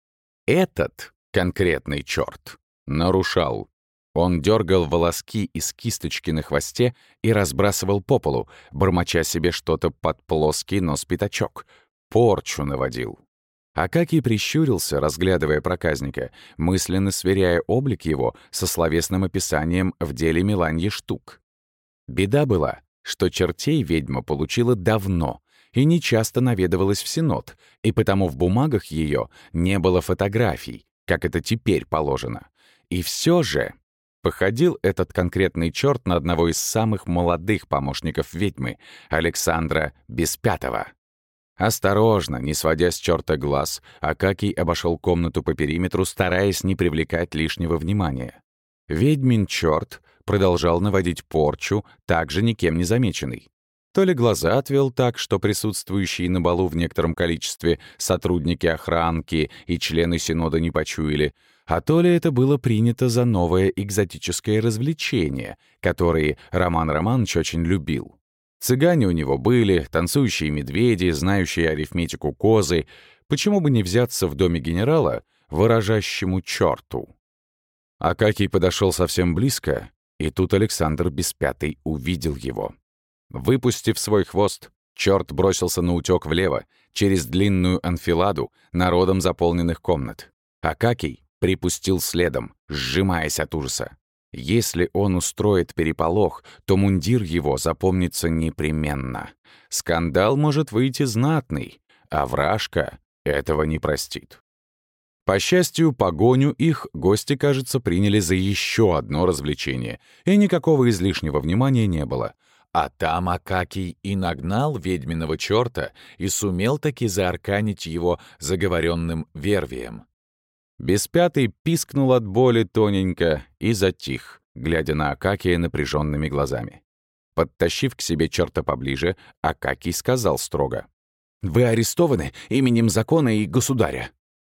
Этот конкретный черт нарушал. Он дергал волоски из кисточки на хвосте и разбрасывал по полу, бормоча себе что-то под плоский нос-пятачок. Порчу наводил. Акакий прищурился, разглядывая проказника, мысленно сверяя облик его со словесным описанием в деле Меланьи Штук. Беда была, что чертей ведьма получила давно и нечасто наведывалась в Синод, и потому в бумагах ее не было фотографий, как это теперь положено. И все же походил этот конкретный черт на одного из самых молодых помощников ведьмы, Александра Беспятого. Осторожно, не сводя с черта глаз, Акакий обошел комнату по периметру, стараясь не привлекать лишнего внимания. Ведьмин черт продолжал наводить порчу, также никем не замеченный. То ли глаза отвел так, что присутствующие на балу в некотором количестве сотрудники охранки и члены Синода не почуяли, а то ли это было принято за новое экзотическое развлечение, которое Роман Романович очень любил. Цыгане у него были, танцующие медведи, знающие арифметику козы. Почему бы не взяться в доме генерала ворожащему черту? Акакий подошел совсем близко, и тут Александр Беспятый увидел его. Выпустив свой хвост, черт бросился наутёк влево, через длинную анфиладу, народом заполненных комнат. Акакий припустил следом, сжимаясь от ужаса. Если он устроит переполох, то мундир его запомнится непременно. Скандал может выйти знатный, а вражка этого не простит. По счастью, погоню их гости, кажется, приняли за еще одно развлечение, и никакого излишнего внимания не было. А там Акакий и нагнал ведьминого черта и сумел таки заарканить его заговоренным вервием. Беспятый пискнул от боли тоненько и затих, глядя на Акакия напряженными глазами. Подтащив к себе черта поближе, Акакий сказал строго: «Вы арестованы именем закона и государя».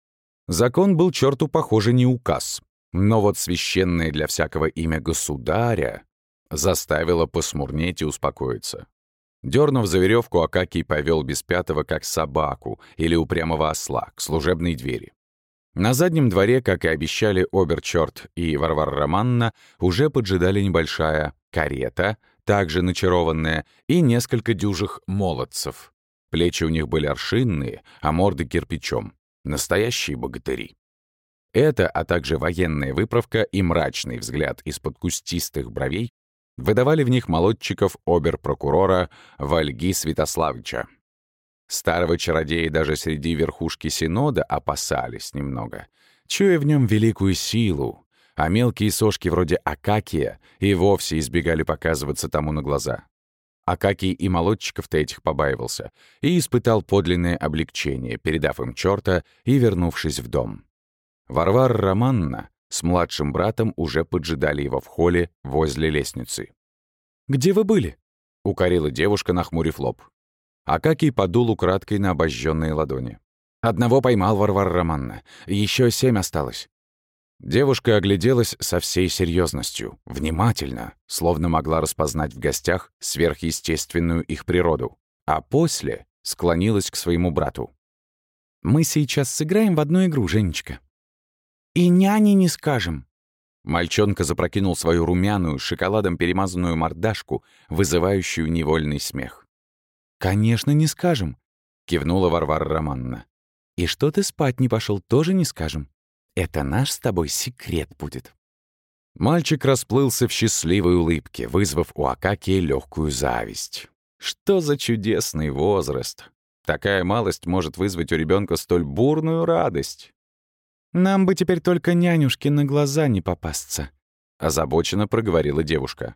Закон был черту, похоже, не указ, но вот священное для всякого имя государя заставило посмурнеть и успокоиться. Дернув за веревку, Акакий повел Беспятого как собаку или упрямого осла к служебной двери. На заднем дворе, как и обещали обер-черт и Варвара Романна, уже поджидали небольшая карета, также начарованная, и несколько дюжих молодцев. Плечи у них были аршинные, а морды кирпичом. Настоящие богатыри. Это, а также военная выправка и мрачный взгляд из-под кустистых бровей выдавали в них молодчиков обер-прокурора Вальги Святославича. Старого чародея даже среди верхушки Синода опасались немного, чуя в нем великую силу, а мелкие сошки вроде Акакия и вовсе избегали показываться тому на глаза. Акакий и молодчиков-то этих побаивался и испытал подлинное облегчение, передав им черта и вернувшись в дом. Варвара Романна с младшим братом уже поджидали его в холле возле лестницы. «Где вы были?» — укорила девушка, нахмурив лоб. Акакий подул украдкой на обожженные ладони. «Одного поймал, Варвара Романна. Еще 7 осталось». Девушка огляделась со всей серьезностью, внимательно, словно могла распознать в гостях сверхъестественную их природу, а после склонилась к своему брату. «Мы сейчас сыграем в одну игру, Женечка. И няне не скажем». Мальчонка запрокинул свою румяную, шоколадом перемазанную мордашку, вызывающую невольный смех. «Конечно, не скажем», — кивнула Варвара Романна. «И что ты спать не пошел, тоже не скажем. Это наш с тобой секрет будет». Мальчик расплылся в счастливой улыбке, вызвав у Акакия легкую зависть. Что за чудесный возраст! Такая малость может вызвать у ребенка столь бурную радость. «Нам бы теперь только нянюшке на глаза не попасться», — озабоченно проговорила девушка.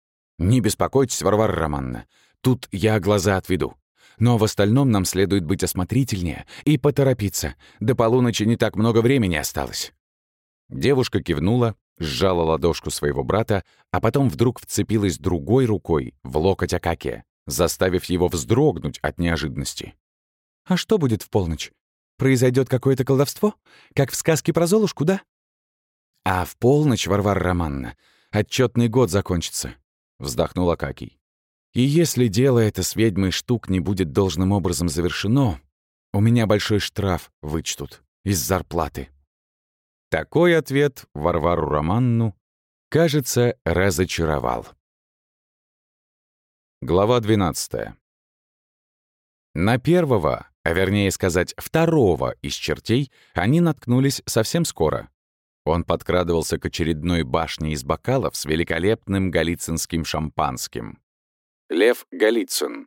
«Не беспокойтесь, Варвара Романна, тут я глаза отведу. Но в остальном нам следует быть осмотрительнее и поторопиться. До полуночи не так много времени осталось». Девушка кивнула, сжала ладошку своего брата, а потом вдруг вцепилась другой рукой в локоть Акакия, заставив его вздрогнуть от неожиданности. «А что будет в полночь? Произойдет какое-то колдовство? Как в сказке про Золушку, да?» «А в полночь, Варвара Романна, отчетный год закончится», — вздохнул Акакий. «И если дело это с ведьмой штук не будет должным образом завершено, у меня большой штраф вычтут из зарплаты». Такой ответ Варвару Романну, кажется, разочаровал. Глава 12. На первого, а вернее сказать, второго из чертей они наткнулись совсем скоро. Он подкрадывался к очередной башне из бокалов с великолепным голицынским шампанским. Лев Голицын,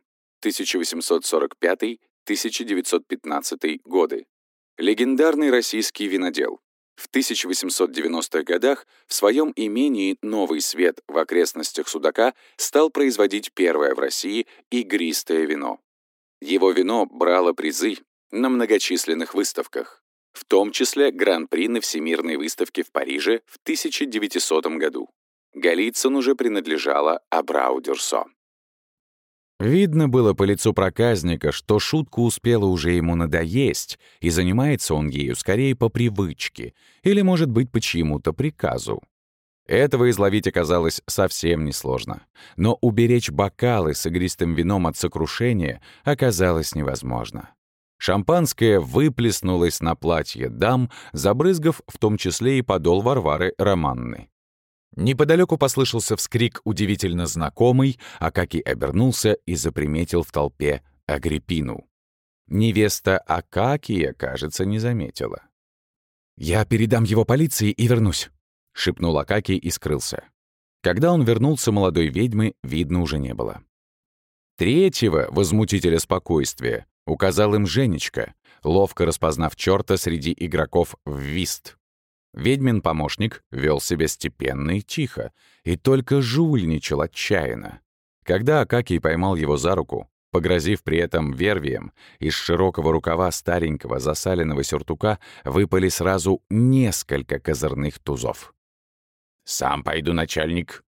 1845-1915 годы. Легендарный российский винодел. В 1890-х годах в своем имении «Новый свет» в окрестностях Судака стал производить первое в России игристое вино. Его вино брало призы на многочисленных выставках, в том числе Гран-при на Всемирной выставке в Париже в 1900 году. Голицын уже принадлежала Абрау-Дюрсо. Видно было по лицу проказника, что шутка успела уже ему надоесть, и занимается он ею скорее по привычке или, может быть, по чьему-то приказу. Этого изловить оказалось совсем несложно, но уберечь бокалы с игристым вином от сокрушения оказалось невозможно. Шампанское выплеснулось на платье дам, забрызгав в том числе и подол Варвары Романны. Неподалеку послышался вскрик удивительно знакомый, Акакий обернулся и заприметил в толпе Агриппину. Невеста Акакия, кажется, не заметила. «Я передам его полиции и вернусь», — шепнул Акакий и скрылся. Когда он вернулся, молодой ведьмы видно уже не было. Третьего возмутителя спокойствия указал им Женечка, ловко распознав черта среди игроков в вист. Ведьмин помощник вел себя степенно и тихо, и только жульничал отчаянно. Когда Акакий поймал его за руку, погрозив при этом вервием, из широкого рукава старенького засаленного сюртука выпали сразу несколько козырных тузов. «Сам пойду, начальник», —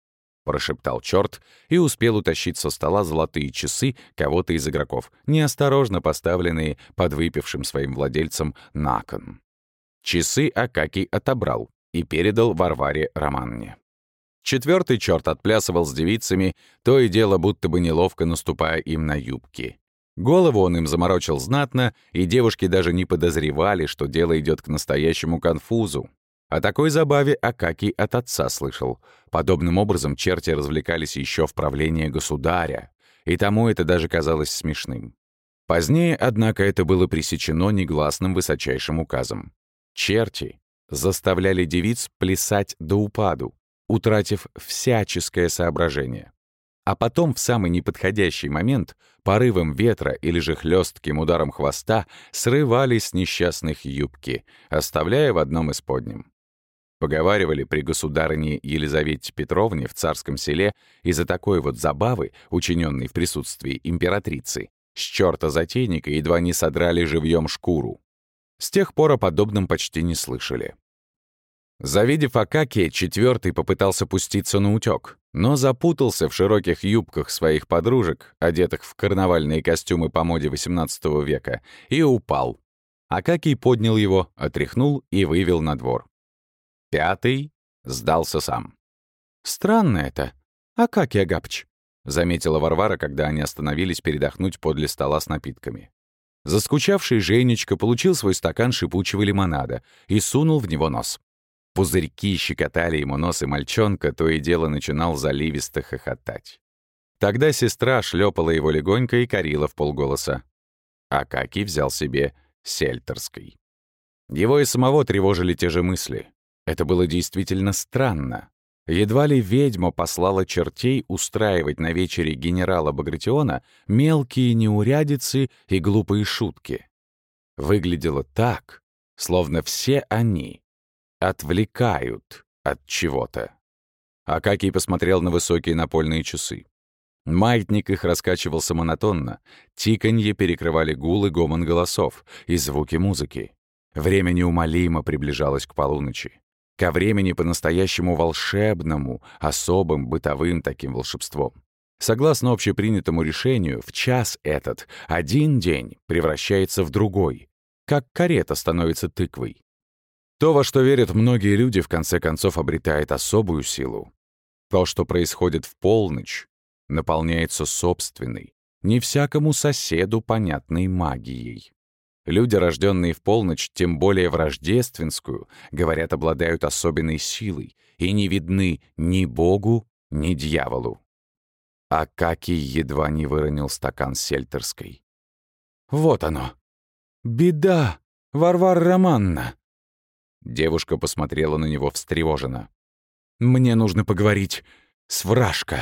прошептал черт и успел утащить со стола золотые часы кого-то из игроков, неосторожно поставленные подвыпившим своим владельцем на кон. Часы Акакий отобрал и передал Варваре Романне. Четвертый черт отплясывал с девицами, то и дело будто бы неловко наступая им на юбки. Голову он им заморочил знатно, и девушки даже не подозревали, что дело идет к настоящему конфузу. О такой забаве Акакий от отца слышал. Подобным образом черти развлекались еще в правлении государя, и тому это даже казалось смешным. Позднее, однако, это было пресечено негласным высочайшим указом. Черти заставляли девиц плясать до упаду, утратив всяческое соображение. А потом, в самый неподходящий момент, порывом ветра или же хлестким ударом хвоста срывали с несчастных юбки, оставляя в одном из подним. Поговаривали при государыне Елизавете Петровне в Царском Селе из-за такой вот забавы, учиненной в присутствии императрицы, с чёрта-затейника едва не содрали живьем шкуру. С тех пор о подобном почти не слышали. Завидев Акакия, четвертый попытался пуститься на утёк, но запутался в широких юбках своих подружек, одетых в карнавальные костюмы по моде XVIII века, и упал. Акакий поднял его, отряхнул и вывел на двор. Пятый сдался сам. «Странно это, Акакий Агапыч», — заметила Варвара, когда они остановились передохнуть подле стола с напитками. Заскучавший Женечка получил свой стакан шипучего лимонада и сунул в него нос. Пузырьки щекотали ему нос, и мальчонка то и дело начинал заливисто хохотать. Тогда сестра шлепала его легонько и корила вполголоса. Акакий взял себе сельтерской. Его и самого тревожили те же мысли. Это было действительно странно. Едва ли ведьма послала чертей устраивать на вечере генерала Багратиона мелкие неурядицы и глупые шутки. Выглядело так, словно все они отвлекают от чего-то. Акакий посмотрел на высокие напольные часы. Маятник их раскачивался монотонно, тиканье перекрывали гул и гомон голосов, и звуки музыки. Время неумолимо приближалось к полуночи. Ко времени по-настоящему волшебному, особым, бытовым таким волшебством. Согласно общепринятому решению, в час этот один день превращается в другой, как карета становится тыквой. То, во что верят многие люди, в конце концов обретает особую силу. То, что происходит в полночь, наполняется собственной, не всякому соседу понятной магией. Люди, рожденные в полночь, тем более в рождественскую, говорят, обладают особенной силой и не видны ни Богу, ни дьяволу. Акакий едва не выронил стакан сельтерской. «Вот оно! Беда, Варвара Романна!» Девушка посмотрела на него встревоженно. «Мне нужно поговорить с Вражка».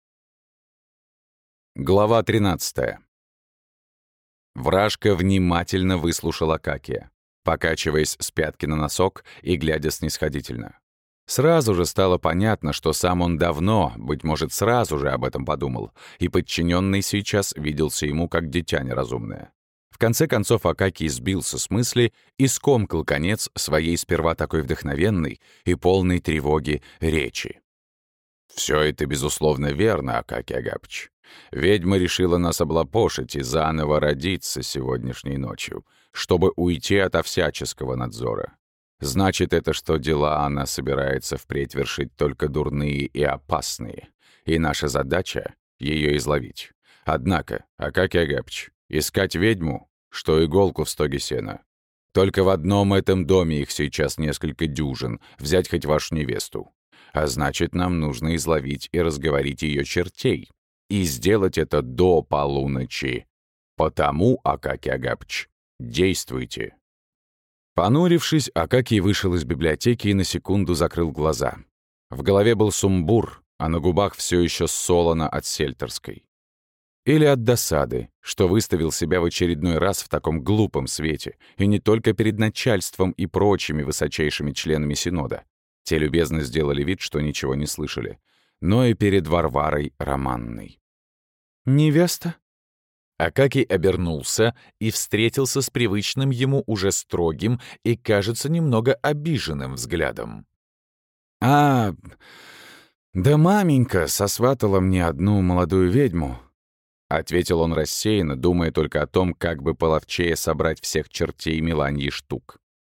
Глава 13. Вражка внимательно выслушал Акакия, покачиваясь с пятки на носок и глядя снисходительно. Сразу же стало понятно, что сам он давно, быть может, сразу же об этом подумал, и подчиненный сейчас виделся ему как дитя неразумное. В конце концов Акакий сбился с мысли и скомкал конец своей сперва такой вдохновенной и полной тревоги речи. «Все это, безусловно, верно, Акакий Агапыч. Ведьма решила нас облапошить и заново родиться сегодняшней ночью, чтобы уйти ото всяческого надзора. Значит, это что дела она собирается впредь вершить только дурные и опасные, и наша задача — ее изловить. Однако, Акакий Агапыч, искать ведьму, что иголку в стоге сена. Только в одном этом доме их сейчас несколько дюжин, взять хоть вашу невесту. А значит, нам нужно изловить и разговорить ее чертей. И сделать это до полуночи. Потому, Акакий Агапыч, действуйте». Понурившись, Акакий вышел из библиотеки и на секунду закрыл глаза. В голове был сумбур, а на губах все еще солоно от сельтерской. Или от досады, что выставил себя в очередной раз в таком глупом свете, и не только перед начальством и прочими высочайшими членами Синода. Те любезно сделали вид, что ничего не слышали, но и перед Варварой Романной. «Невеста?» Акакий обернулся и встретился с привычным ему уже строгим и, кажется, немного обиженным взглядом. «Да маменька сосватала мне одну молодую ведьму», — ответил он рассеянно, думая только о том, как бы половчее собрать всех чертей Меланьи штук.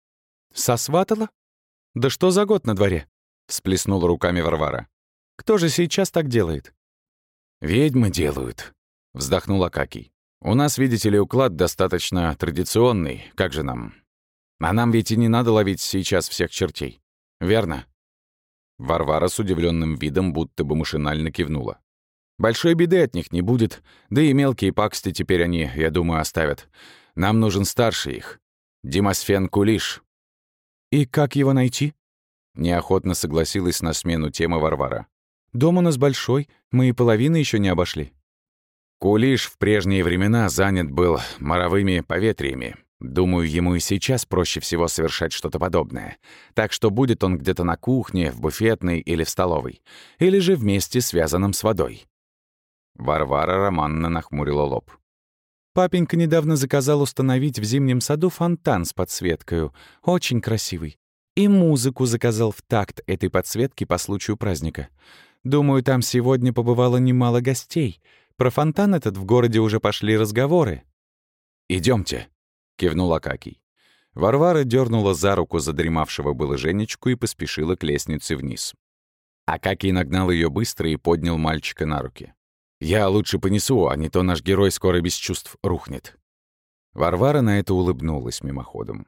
«Сосватала? Да что за год на дворе?» — всплеснула руками Варвара. «Кто же сейчас так делает?» «Ведьмы делают», — вздохнул Акакий. «У нас, видите ли, уклад достаточно традиционный. Как же нам? А нам ведь и не надо ловить сейчас всех чертей. Верно?» Варвара с удивленным видом будто бы машинально кивнула. «Большой беды от них не будет, да и мелкие пакости теперь они, я думаю, оставят. Нам нужен старший их. Демосфен Кулиш». «И как его найти?» Неохотно согласилась на смену темы Варвара. «Дом у нас большой, мы и половины еще не обошли». Кулиш в прежние времена занят был моровыми поветриями. Думаю, ему и сейчас проще всего совершать что-то подобное. Так что будет он где-то на кухне, в буфетной или в столовой. Или же вместе связанном с водой. Варвара романно нахмурила лоб. «Папенька недавно заказал установить в зимнем саду фонтан с подсветкою. Очень красивый. И музыку заказал в такт этой подсветки по случаю праздника. Думаю, там сегодня побывало немало гостей. Про фонтан этот в городе уже пошли разговоры». «Идёмте», — кивнул Акакий. Варвара дернула за руку задремавшего было Женечку и поспешила к лестнице вниз. Акакий нагнал ее быстро и поднял мальчика на руки. «Я лучше понесу, а не то наш герой скоро без чувств рухнет». Варвара на это улыбнулась мимоходом.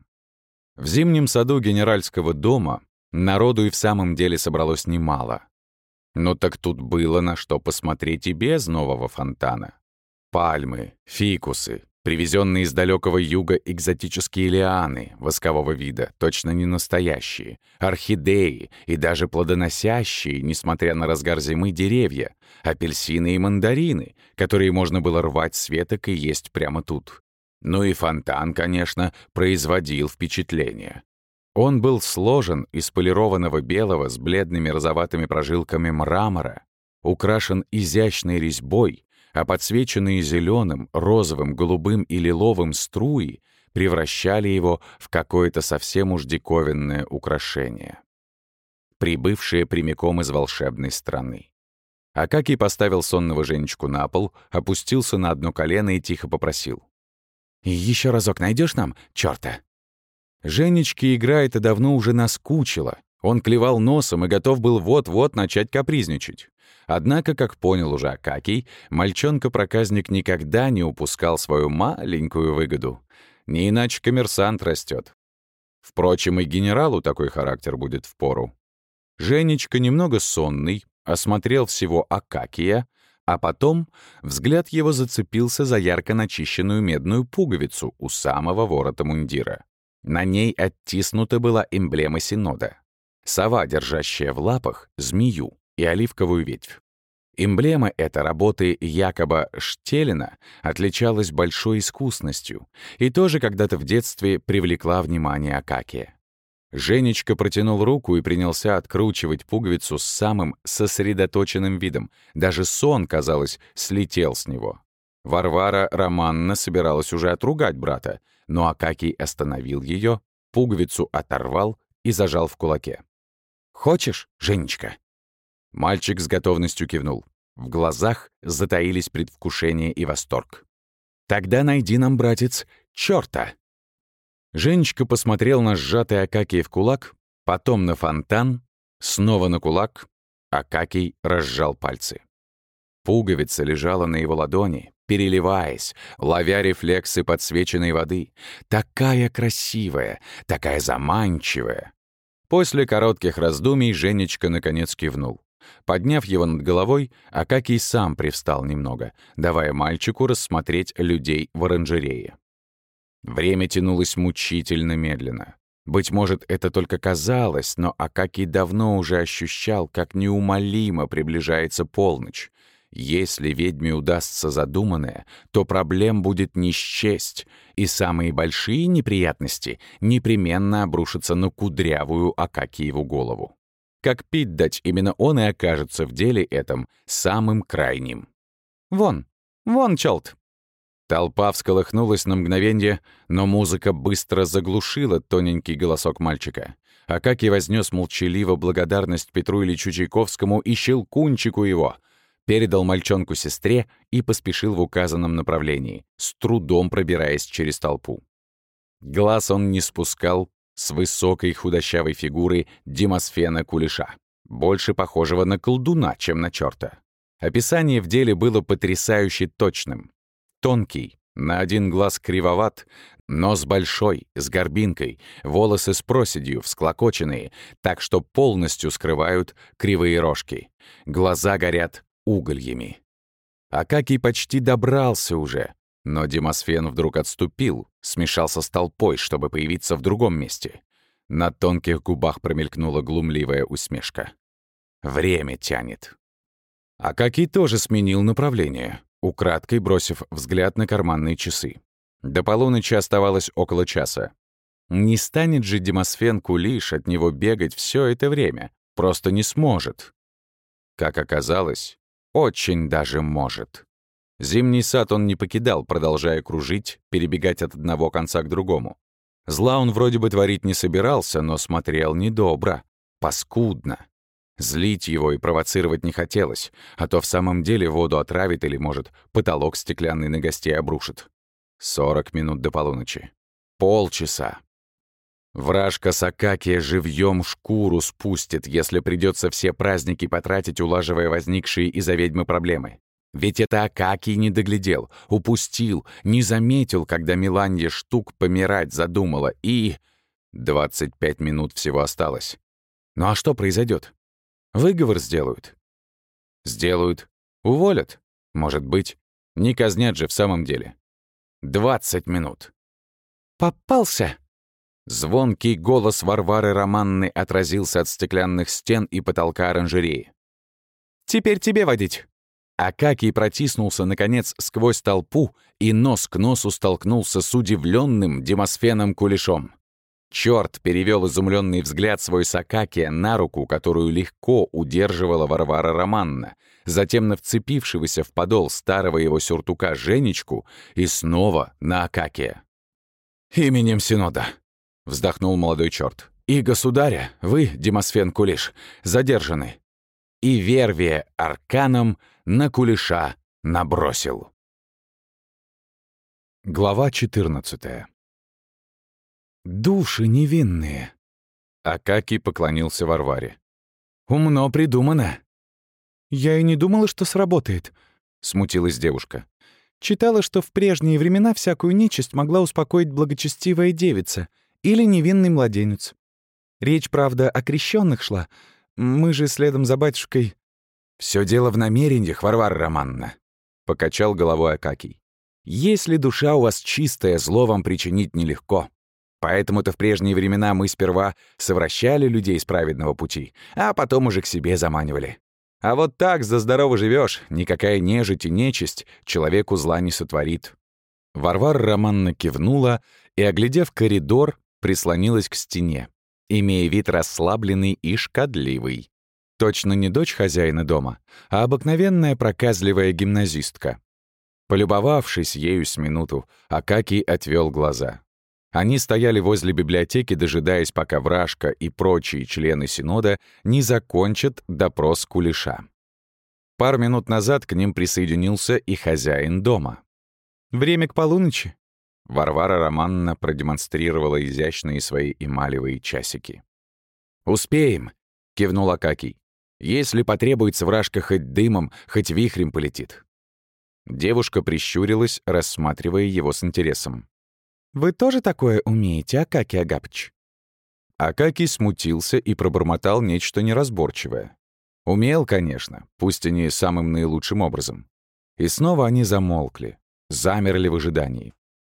В зимнем саду генеральского дома народу и в самом деле собралось немало. Но так тут было на что посмотреть и без нового фонтана. Пальмы, фикусы, привезенные из далекого юга экзотические лианы воскового вида, точно не настоящие, орхидеи и даже плодоносящие, несмотря на разгар зимы, деревья, апельсины и мандарины, которые можно было рвать с веток и есть прямо тут. Ну и фонтан, конечно, производил впечатление. Он был сложен из полированного белого с бледными розоватыми прожилками мрамора, украшен изящной резьбой, а подсвеченные зеленым, розовым, голубым и лиловым струи превращали его в какое-то совсем уж диковинное украшение, прибывшее прямиком из волшебной страны. Акакий поставил сонного Женечку на пол, опустился на одно колено и тихо попросил: «Еще разок найдешь нам, чёрта?» Женечке игра эта давно уже наскучила. Он клевал носом и готов был вот-вот начать капризничать. Однако, как понял уже Акакий, мальчонка-проказник никогда не упускал свою маленькую выгоду. Не иначе коммерсант растет. Впрочем, и генералу такой характер будет впору. Женечка, немного сонный, осмотрел всего Акакия, а потом взгляд его зацепился за ярко начищенную медную пуговицу у самого ворота мундира. На ней оттиснута была эмблема Синода. Сова, держащая в лапах змею и оливковую ветвь. Эмблема эта работы Якоба Штелина отличалась большой искусностью и тоже когда-то в детстве привлекла внимание Акакия. Женечка протянул руку и принялся откручивать пуговицу с самым сосредоточенным видом. Даже сон, казалось, слетел с него. Варвара романно собиралась уже отругать брата, но Акакий остановил ее, пуговицу оторвал и зажал в кулаке. «Хочешь, Женечка?» Мальчик с готовностью кивнул. В глазах затаились предвкушение и восторг. «Тогда найди нам, братец, чёрта!» Женечка посмотрел на сжатый Акакиев кулак, потом на фонтан, снова на кулак. Акакий разжал пальцы. Пуговица лежала на его ладони, переливаясь, ловя рефлексы подсвеченной воды. Такая красивая, такая заманчивая. После коротких раздумий Женечка наконец кивнул. Подняв его над головой, Акакий сам привстал немного, давая мальчику рассмотреть людей в оранжерее. Время тянулось мучительно медленно. Быть может, это только казалось, но Акакий давно уже ощущал, как неумолимо приближается полночь. Если ведьме удастся задуманное, то проблем будет не счесть, и самые большие неприятности непременно обрушатся на кудрявую Акакиеву голову. Как пить дать, именно он и окажется в деле этом самым крайним. «Вон, вон, чёлт!» Толпа всколыхнулась на мгновенье, но музыка быстро заглушила тоненький голосок мальчика. Акакий вознес молчаливо благодарность Петру Ильичу Чайковскому и Щелкунчику его, передал мальчонку сестре и поспешил в указанном направлении, с трудом пробираясь через толпу. Глаз он не спускал с высокой худощавой фигуры Демосфена Кулеша, больше похожего на колдуна, чем на чёрта. Описание в деле было потрясающе точным. Тонкий, на один глаз кривоват, нос большой, с горбинкой, волосы с проседью, всклокоченные, так что полностью скрывают кривые рожки. Глаза горят угольями. Акакий почти добрался уже, но Демосфен вдруг отступил, смешался с толпой, чтобы появиться в другом месте. На тонких губах промелькнула глумливая усмешка. Время тянет. Акакий тоже сменил направление, украдкой бросив взгляд на карманные часы. До полуночи оставалось около часа. Не станет же Демосфен Кулиш от него бегать все это время, просто не сможет. Как оказалось, очень даже может. Зимний сад он не покидал, продолжая кружить, перебегать от одного конца к другому. Зла он вроде бы творить не собирался, но смотрел недобро, паскудно. Злить его и провоцировать не хотелось, а то в самом деле воду отравит или, может, потолок стеклянный на гостей обрушит. 40 минут до полуночи. Полчаса. Вражка с Акакия живьем шкуру спустит, если придется все праздники потратить, улаживая возникшие из-за ведьмы проблемы. Ведь это Акакий не доглядел, упустил, не заметил, когда Меланья Штук помирать задумала, и... 25 минут всего осталось. Ну а что произойдет? Выговор сделают. Сделают. Уволят. Может быть. Не казнят же в самом деле. 20 минут. «Попался!» Звонкий голос Варвары Романны отразился от стеклянных стен и потолка оранжереи. «Теперь тебе водить!» Акакий протиснулся, наконец, сквозь толпу и нос к носу столкнулся с удивленным Демосфеном Кулешом. Чёрт перевёл изумленный взгляд свой с Акакия на руку, которую легко удерживала Варвара Романна, затем на вцепившегося в подол старого его сюртука Женечку и снова на Акакия. «Именем Синода», — вздохнул молодой чёрт, — «и государя, вы, Демосфен Кулеш, задержаны». И Вервия арканом на Кулеша набросил. Глава 14. «Души невинные!» Акакий поклонился Варваре. «Умно придумано!» «Я и не думала, что сработает», — смутилась девушка. «Читала, что в прежние времена всякую нечисть могла успокоить благочестивая девица или невинный младенец. Речь, правда, о крещенных шла. Мы же следом за батюшкой...» «Все дело в намерениях, Варвара Романна», — покачал головой Акакий. «Если душа у вас чистая, зло вам причинить нелегко. Поэтому-то в прежние времена мы сперва совращали людей с праведного пути, а потом уже к себе заманивали. А вот так за здорово живешь, никакая нежить и нечисть человеку зла не сотворит». Варвара Романна кивнула и, оглядев коридор, прислонилась к стене, имея вид расслабленный и шкодливый. Точно не дочь хозяина дома, а обыкновенная проказливая гимназистка. Полюбовавшись ею с минуту, Акакий отвел глаза. Они стояли возле библиотеки, дожидаясь, пока Вражка и прочие члены Синода не закончат допрос Кулеша. Пару минут назад к ним присоединился и хозяин дома. «Время к полуночи», — Варвара Романна продемонстрировала изящные свои эмалевые часики. «Успеем», — кивнул Акакий. «Если потребуется, Вражка хоть дымом, хоть вихрем полетит». Девушка прищурилась, рассматривая его с интересом. «Вы тоже такое умеете, Акакий Агапыч?» Акакий смутился и пробормотал нечто неразборчивое. Умел, конечно, пусть и не самым наилучшим образом. И снова они замолкли, замерли в ожидании.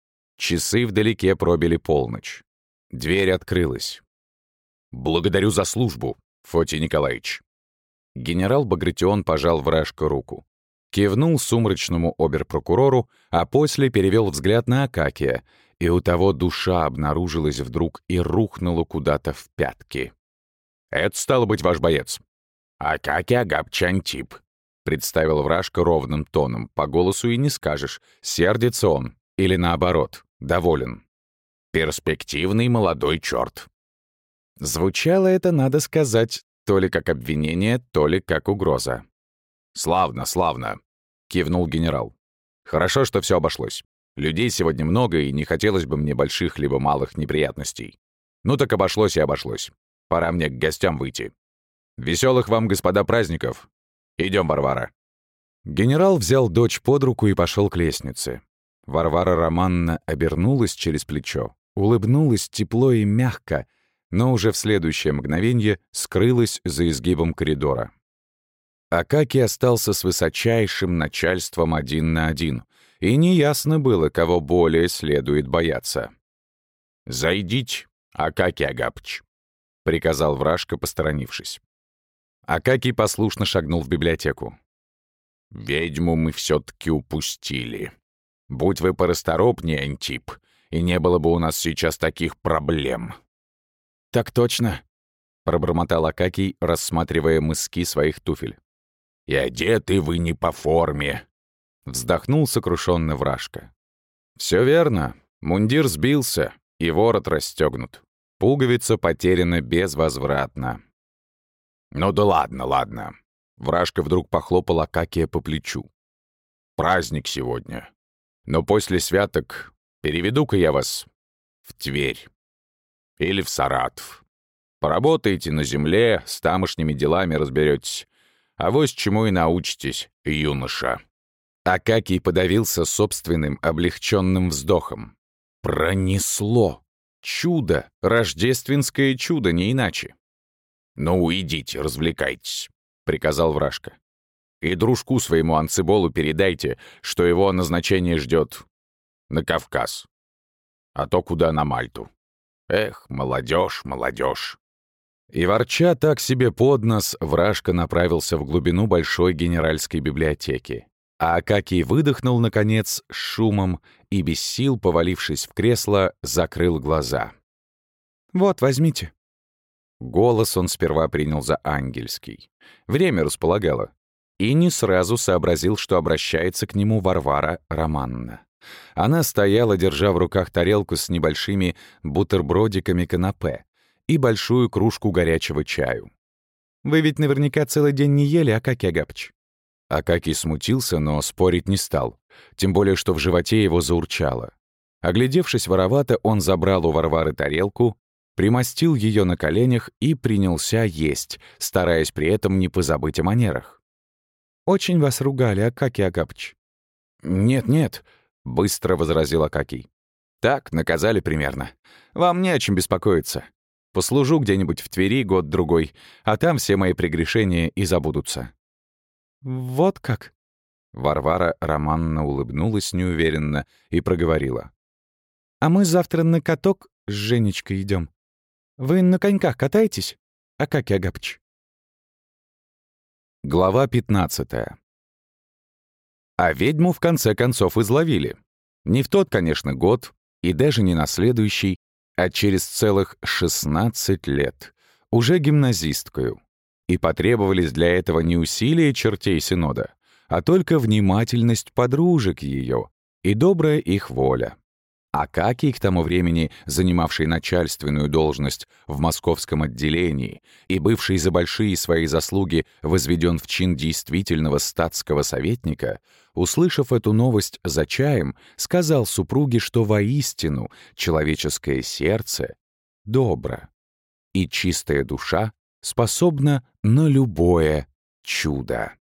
Часы вдалеке пробили полночь. Дверь открылась. «Благодарю за службу, Фотий Николаевич». Генерал Багратион пожал Вражке руку. Кивнул сумрачному оберпрокурору, а после перевел взгляд на Акакия, и у того душа обнаружилась вдруг и рухнула куда-то в пятки. «Это стало быть ваш боец». «Акакий Агапыч Антип», — представил Вражка ровным тоном. По голосу и не скажешь, сердится он или, наоборот, доволен. «Перспективный молодой чёрт». Звучало это, надо сказать, то ли как обвинение, то ли как угроза. «Славно, славно», — кивнул генерал. «Хорошо, что все обошлось. Людей сегодня много, и не хотелось бы мне больших либо малых неприятностей. Ну так обошлось и обошлось. Пора мне к гостям выйти. Веселых вам, господа, праздников. Идем, Варвара». Генерал взял дочь под руку и пошел к лестнице. Варвара Романовна обернулась через плечо, улыбнулась тепло и мягко, но уже в следующее мгновенье скрылась за изгибом коридора. Акакий остался с высочайшим начальством один на один, и неясно было, кого более следует бояться. «Зайдите, Акакий Агапыч», — приказал Вражка, посторонившись. Акакий послушно шагнул в библиотеку. «Ведьму мы все-таки упустили. Будь вы порасторопнее, Антип, и не было бы у нас сейчас таких проблем». «Так точно», — пробормотал Акакий, рассматривая мыски своих туфель. «И одеты вы не по форме», — вздохнул сокрушенно Вражка. «Все верно. Мундир сбился, и ворот расстегнут. Пуговица потеряна безвозвратно». «Ну да ладно, ладно». Вражка вдруг похлопал Акакия по плечу. «Праздник сегодня. Но после святок переведу-ка я вас в Тверь. Или в Саратов. Поработаете на земле, с тамошними делами разберетесь. Авось чему и научитесь, юноша». Акакий подавился собственным облегченным вздохом. Пронесло. Чудо, рождественское чудо, не иначе. «Ну, идите, развлекайтесь», — приказал Вражка. «И дружку своему Анциболу передайте, что его назначение ждет на Кавказ. А то куда на Мальту. Эх, молодежь, молодежь». И ворча так себе под нос, Вражка направился в глубину большой генеральской библиотеки. А Акакий выдохнул, наконец, с шумом и, без сил, повалившись в кресло, закрыл глаза. «Вот, возьмите». Голос он сперва принял за ангельский. Время располагало. И не сразу сообразил, что обращается к нему Варвара Романовна. Она стояла, держа в руках тарелку с небольшими бутербродиками канапе и большую кружку горячего чаю. «Вы ведь наверняка целый день не ели, Акакий Агапыч». Акакий смутился, но спорить не стал, тем более что в животе его заурчало. Оглядевшись воровато, он забрал у Варвары тарелку, примостил ее на коленях и принялся есть, стараясь при этом не позабыть о манерах. «Очень вас ругали, Акакий Агапыч». «Нет-нет», — быстро возразил Акакий. «Так, наказали примерно. Вам не о чем беспокоиться. Послужу где-нибудь в Твери год-другой, а там все мои прегрешения и забудутся». «Вот как?» Варвара Романовна улыбнулась неуверенно и проговорила. «А мы завтра на каток с Женечкой идем. Вы на коньках катаетесь, Акакий Агапыч?» Глава 15. А ведьму в конце концов изловили. Не в тот, конечно, год, и даже не на следующий, а через целых 16 лет, уже гимназисткою. И потребовались для этого не усилия чертей Синода, а только внимательность подружек ее и добрая их воля. Акакий, к тому времени занимавший начальственную должность в московском отделении и бывший за большие свои заслуги возведен в чин действительного статского советника, услышав эту новость за чаем, сказал супруге, что воистину человеческое сердце добро, и чистая душа способна на любое чудо.